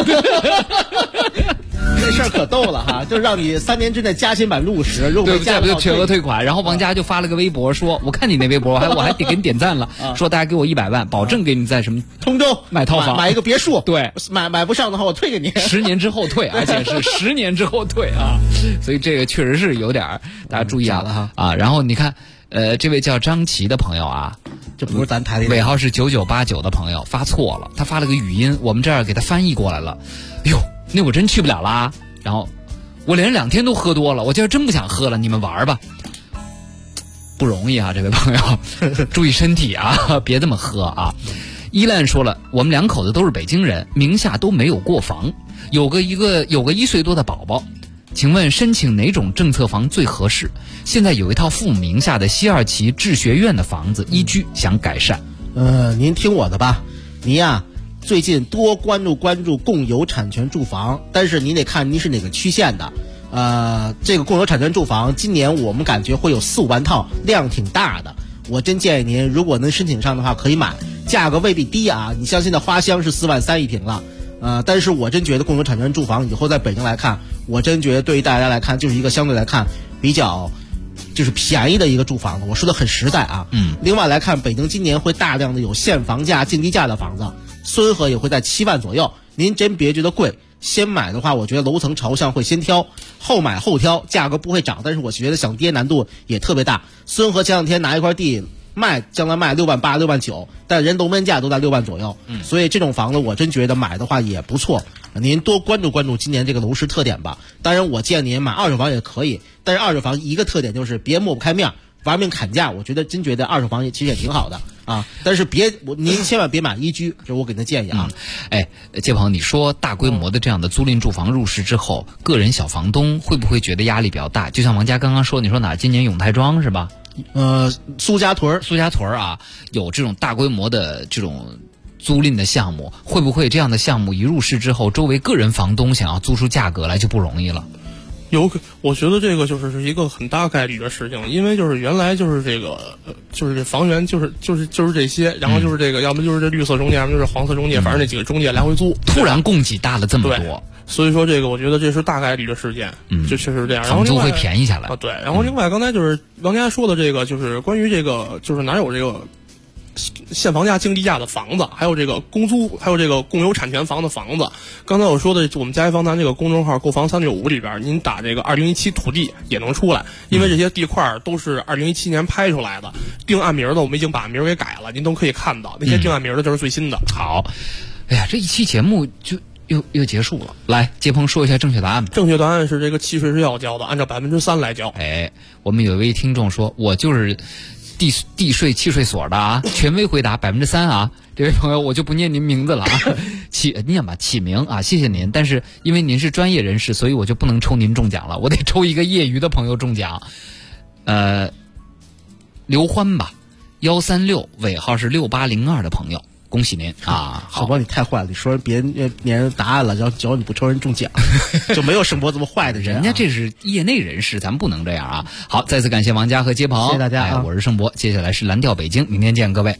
S13: 这事儿可逗了哈，就让你3年之内加薪50%，如果
S4: 再不就全额退款。然后王家就发了个微博说：“我看你那微博，我还得给你点赞了，说大家给我100万，保证给你在什么
S13: 通州
S4: 买套房，
S13: 买一个别墅。
S4: 对，
S13: 买不上的话我退给你
S4: ，10年之后退，而且是10年之后退啊。所以这个确实是有点，大家注意啊啊。然后你看，这位叫张琪的朋友啊，
S13: 这不是咱台里
S4: 尾号是9989的朋友发错了，他发了个语音，我们这儿给他翻译过来了。哎呦，那我真去不了啦。然后我连2天都喝多了，我今儿真不想喝了，你们玩吧。不容易啊，这位朋友，注意身体啊，别这么喝啊。依兰说了，我们2口子都是北京人，名下都没有过房，有个1岁多的宝宝，请问申请哪种政策房最合适？现在有一套父母名下的西2旗智学院的房子，一居想改善。
S13: 您听我的吧，您呀最近多关注共有产权住房，但是您得看您是哪个区县的。这个共有产权住房今年我们感觉会有4-5万套，量挺大的。我真建议您，如果能申请上的话可以买，价格未必低啊。你像现在花乡是4.3万一平了，但是我真觉得共有产权住房以后在北京来看，我真觉得对于大家来看就是一个相对来看比较就是便宜的一个住房子，我说的很实在啊。另外来看，北京今年会大量的有限房价、竞低价的房子，孙河也会在7万左右。您真别觉得贵，先买的话，我觉得楼层朝向会先挑，后买后挑，价格不会涨，但是我觉得想跌难度也特别大。孙河前2天拿一块地卖，将来卖6万8、6万9，但人龙门价都在6万左右，所以这种房子我真觉得买的话也不错。您多关注今年这个楼市特点吧。当然，我建议您买2手房也可以，但是2手房一个特点就是别抹不开面，玩命砍价。我真觉得2手房其实也挺好的。 啊。但是您千万别买1居，这我给您建议啊。
S4: 介鹏，你说大规模的这样的租赁住房入市之后，个人小房东会不会觉得压力比较大？就像王佳刚刚说，你说哪？今年永泰庄是吧？
S13: 苏家屯
S4: 啊，有这种大规模的这种租赁的项目，会不会这样的项目一入市之后，周围个人房东想要租出价格来就不容易了？
S14: 我觉得这个是一个很大概率的事情，因为就是原来就是这个就是这房源就是这些，然后就是这个要么就是这绿色中介，要么就是黄色中介，反正这几个中介来回租，
S4: 突然供给大了这么多，
S14: 所以说这个我觉得这是大概率的事件，就确实是这样。
S4: 房租会便宜下来
S14: 啊，对。然后另外刚才就是王佳说的这个，就是关于这个就是哪有这个现房价、竞地价的房子，还有这个公租，还有这个共有产权房的房子。刚才我说的，我们嘉义房坛这个公众号购房365里边，您打这个2017土地也能出来，因为这些地块都是2017年拍出来的，定案名的我们已经把名给改了，您都可以看到，那些定案名的就是最新的。
S4: 好，哎呀，这一期节目就又结束了。来，杰鹏说一下正确答案吧。
S14: 正确答案是这个契税是要交的，按照3%来交。
S4: 我们有一位听众说，我就是地税契税所的啊，权威回答3%啊。这位朋友我就不念您名字了啊，念吧，启明啊，谢谢您。但是因为您是专业人士，所以我就不能抽您中奖了，我得抽一个业余的朋友中奖。刘欢吧，136尾号是6802的朋友。恭喜您啊！
S13: 小波，你太坏了！你说别人答案了，然后只要你不抽人中奖，就没有盛博这么坏的人。
S4: 人家这是业内人士，咱们不能这样啊！好，再次感谢王佳和杰鹏，
S13: 谢谢大家。
S4: 我是盛博，接下来是蓝调北京，明天见，各位。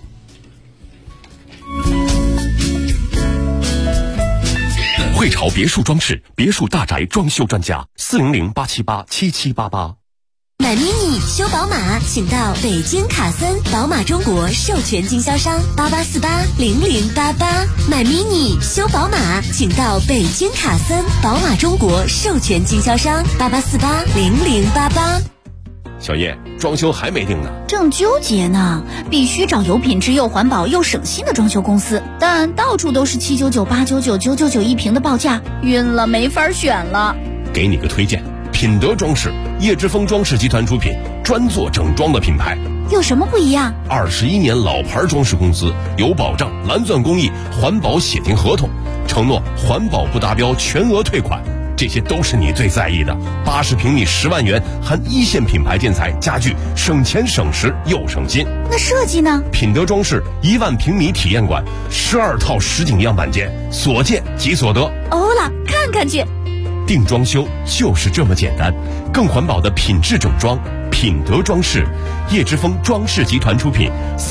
S1: 汇潮别墅装饰，别墅大宅装修专家，400-878-7788。
S16: 买 mini 修宝马，请到北京卡森宝马中国授权经销商88480088。买 mini 修宝马，请到北京卡森宝马中国授权经销商88480088。
S1: 小叶，装修还没定呢，
S17: 正纠结呢。必须找有品质又环保又省心的装修公司，但到处都是799、899、999一平的报价，晕了，没法选了。
S1: 给你个推荐，品德装饰，叶之峰装饰集团出品，专做整装的品牌。
S17: 有什么不一样
S1: ？21年老牌装饰公司，有保障，蓝钻工艺，环保写进合同，承诺环保不达标全额退款。这些都是你最在意的。80平米10万元，含一线品牌建材家具，省钱省时又省心。
S17: 那设计呢？
S1: 品德装饰1万平米体验馆，12套实景样板间，所见即所得。
S17: 欧了，看看去。
S1: 定装修就是这么简单，更环保的品质整装，品德装饰，叶之峰装饰集团出品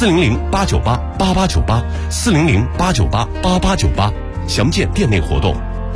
S1: ，400-898-8898，400-898-8898，详见店内活动。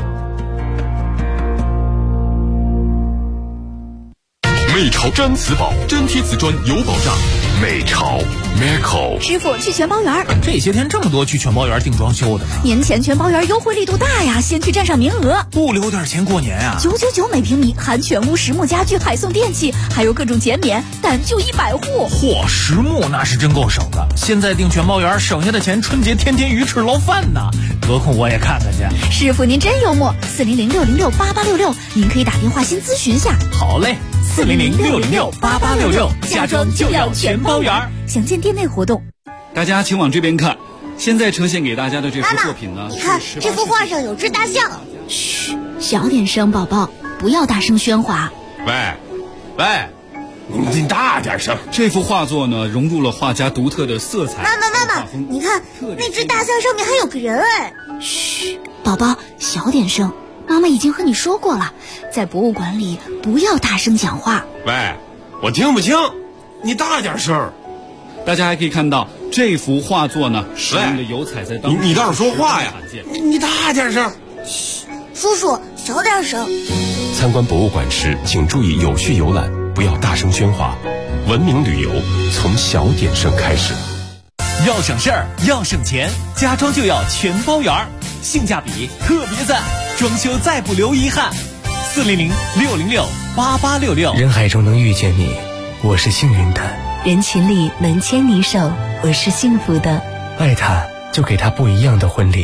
S21: 美潮毡瓷宝，真贴瓷砖有保障。美潮 Meco
S17: 师傅去全包园。
S18: 这些天这么多去全包园定装修的呢。
S17: 年前全包园优惠力度大呀，先去占上名额。
S18: 不留点钱过年啊
S17: ？999每平米，含全屋实木家具，海送电器，还有各种减免，但就100户。
S18: 嚯，实木那是真够省的。现在订全包园省下的钱，春节天天鱼翅捞饭呢。得空我也看看去。
S17: 师傅您真幽默，400-606-8866，您可以打电话先咨询下。
S18: 好嘞。400-606-8866，家装就要全包圆。
S17: 详见店内活动。
S7: 大家请往这边看，现在呈现给大家的这幅作品呢，
S20: 你看这幅画上有只大象。
S17: 嘘，小点声，宝宝，不要大声喧哗。
S7: 喂，你大点声。这幅画作呢，融入了画家独特的色彩。
S20: 妈妈，你看那只大象上面还有个人哎。
S17: 嘘，宝宝，小点声。妈妈已经和你说过了，在博物馆里不要大声讲话。
S7: 喂，我听不清，你大点声。大家还可以看到这幅画作呢，使用的油彩在当时你倒是说话呀！你大点声。
S20: 嘘，叔叔小点声。
S1: 参观博物馆时，请注意有序游览，不要大声喧哗。文明旅游从小点声开始。
S18: 要省事儿，要省钱，家装就要全包圆，性价比特别赞，装修再不留遗憾。400-606-8866。
S8: 人海中能遇见你，我是幸运的；
S16: 人群里能牵你手，我是幸福的。
S8: 爱他，就给他不一样的婚礼。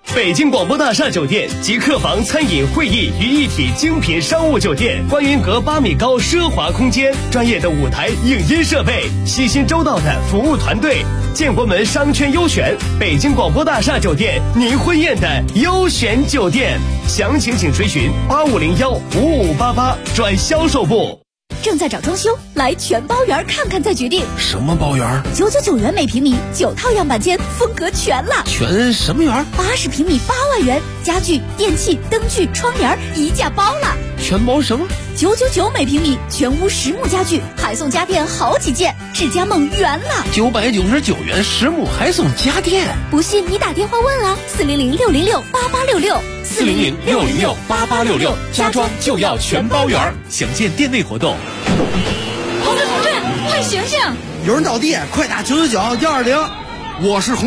S9: 北京广播大厦酒店集客房、餐饮、会议于一体精品商务酒店，观云阁8米高奢华空间，专业的舞台、影音设备，细心周到的服务团队，建国门商圈优选，北京广播大厦酒店，您婚宴的优选酒店。详情请垂询8501-5588转销售部。
S17: 正在找装修，来全包园看看再决定。
S1: 什么包园
S17: ？999元每平米，9套样板间，风格全了。
S1: 全什么园
S17: ？80平米8万元，家具、电器、灯具、窗帘一价包了。
S1: 全包什么
S17: ？999每平米，全屋实木家具，还送家电好几件，智家梦圆了。
S1: 999元实木还送家电，
S17: 不信你打电话问啊，400-606-8866，400-606-8866，
S3: 家装就要全包圆。详见店内活动。
S12: 同志，快醒醒！
S13: 有人倒地，快打999-120。
S1: 我是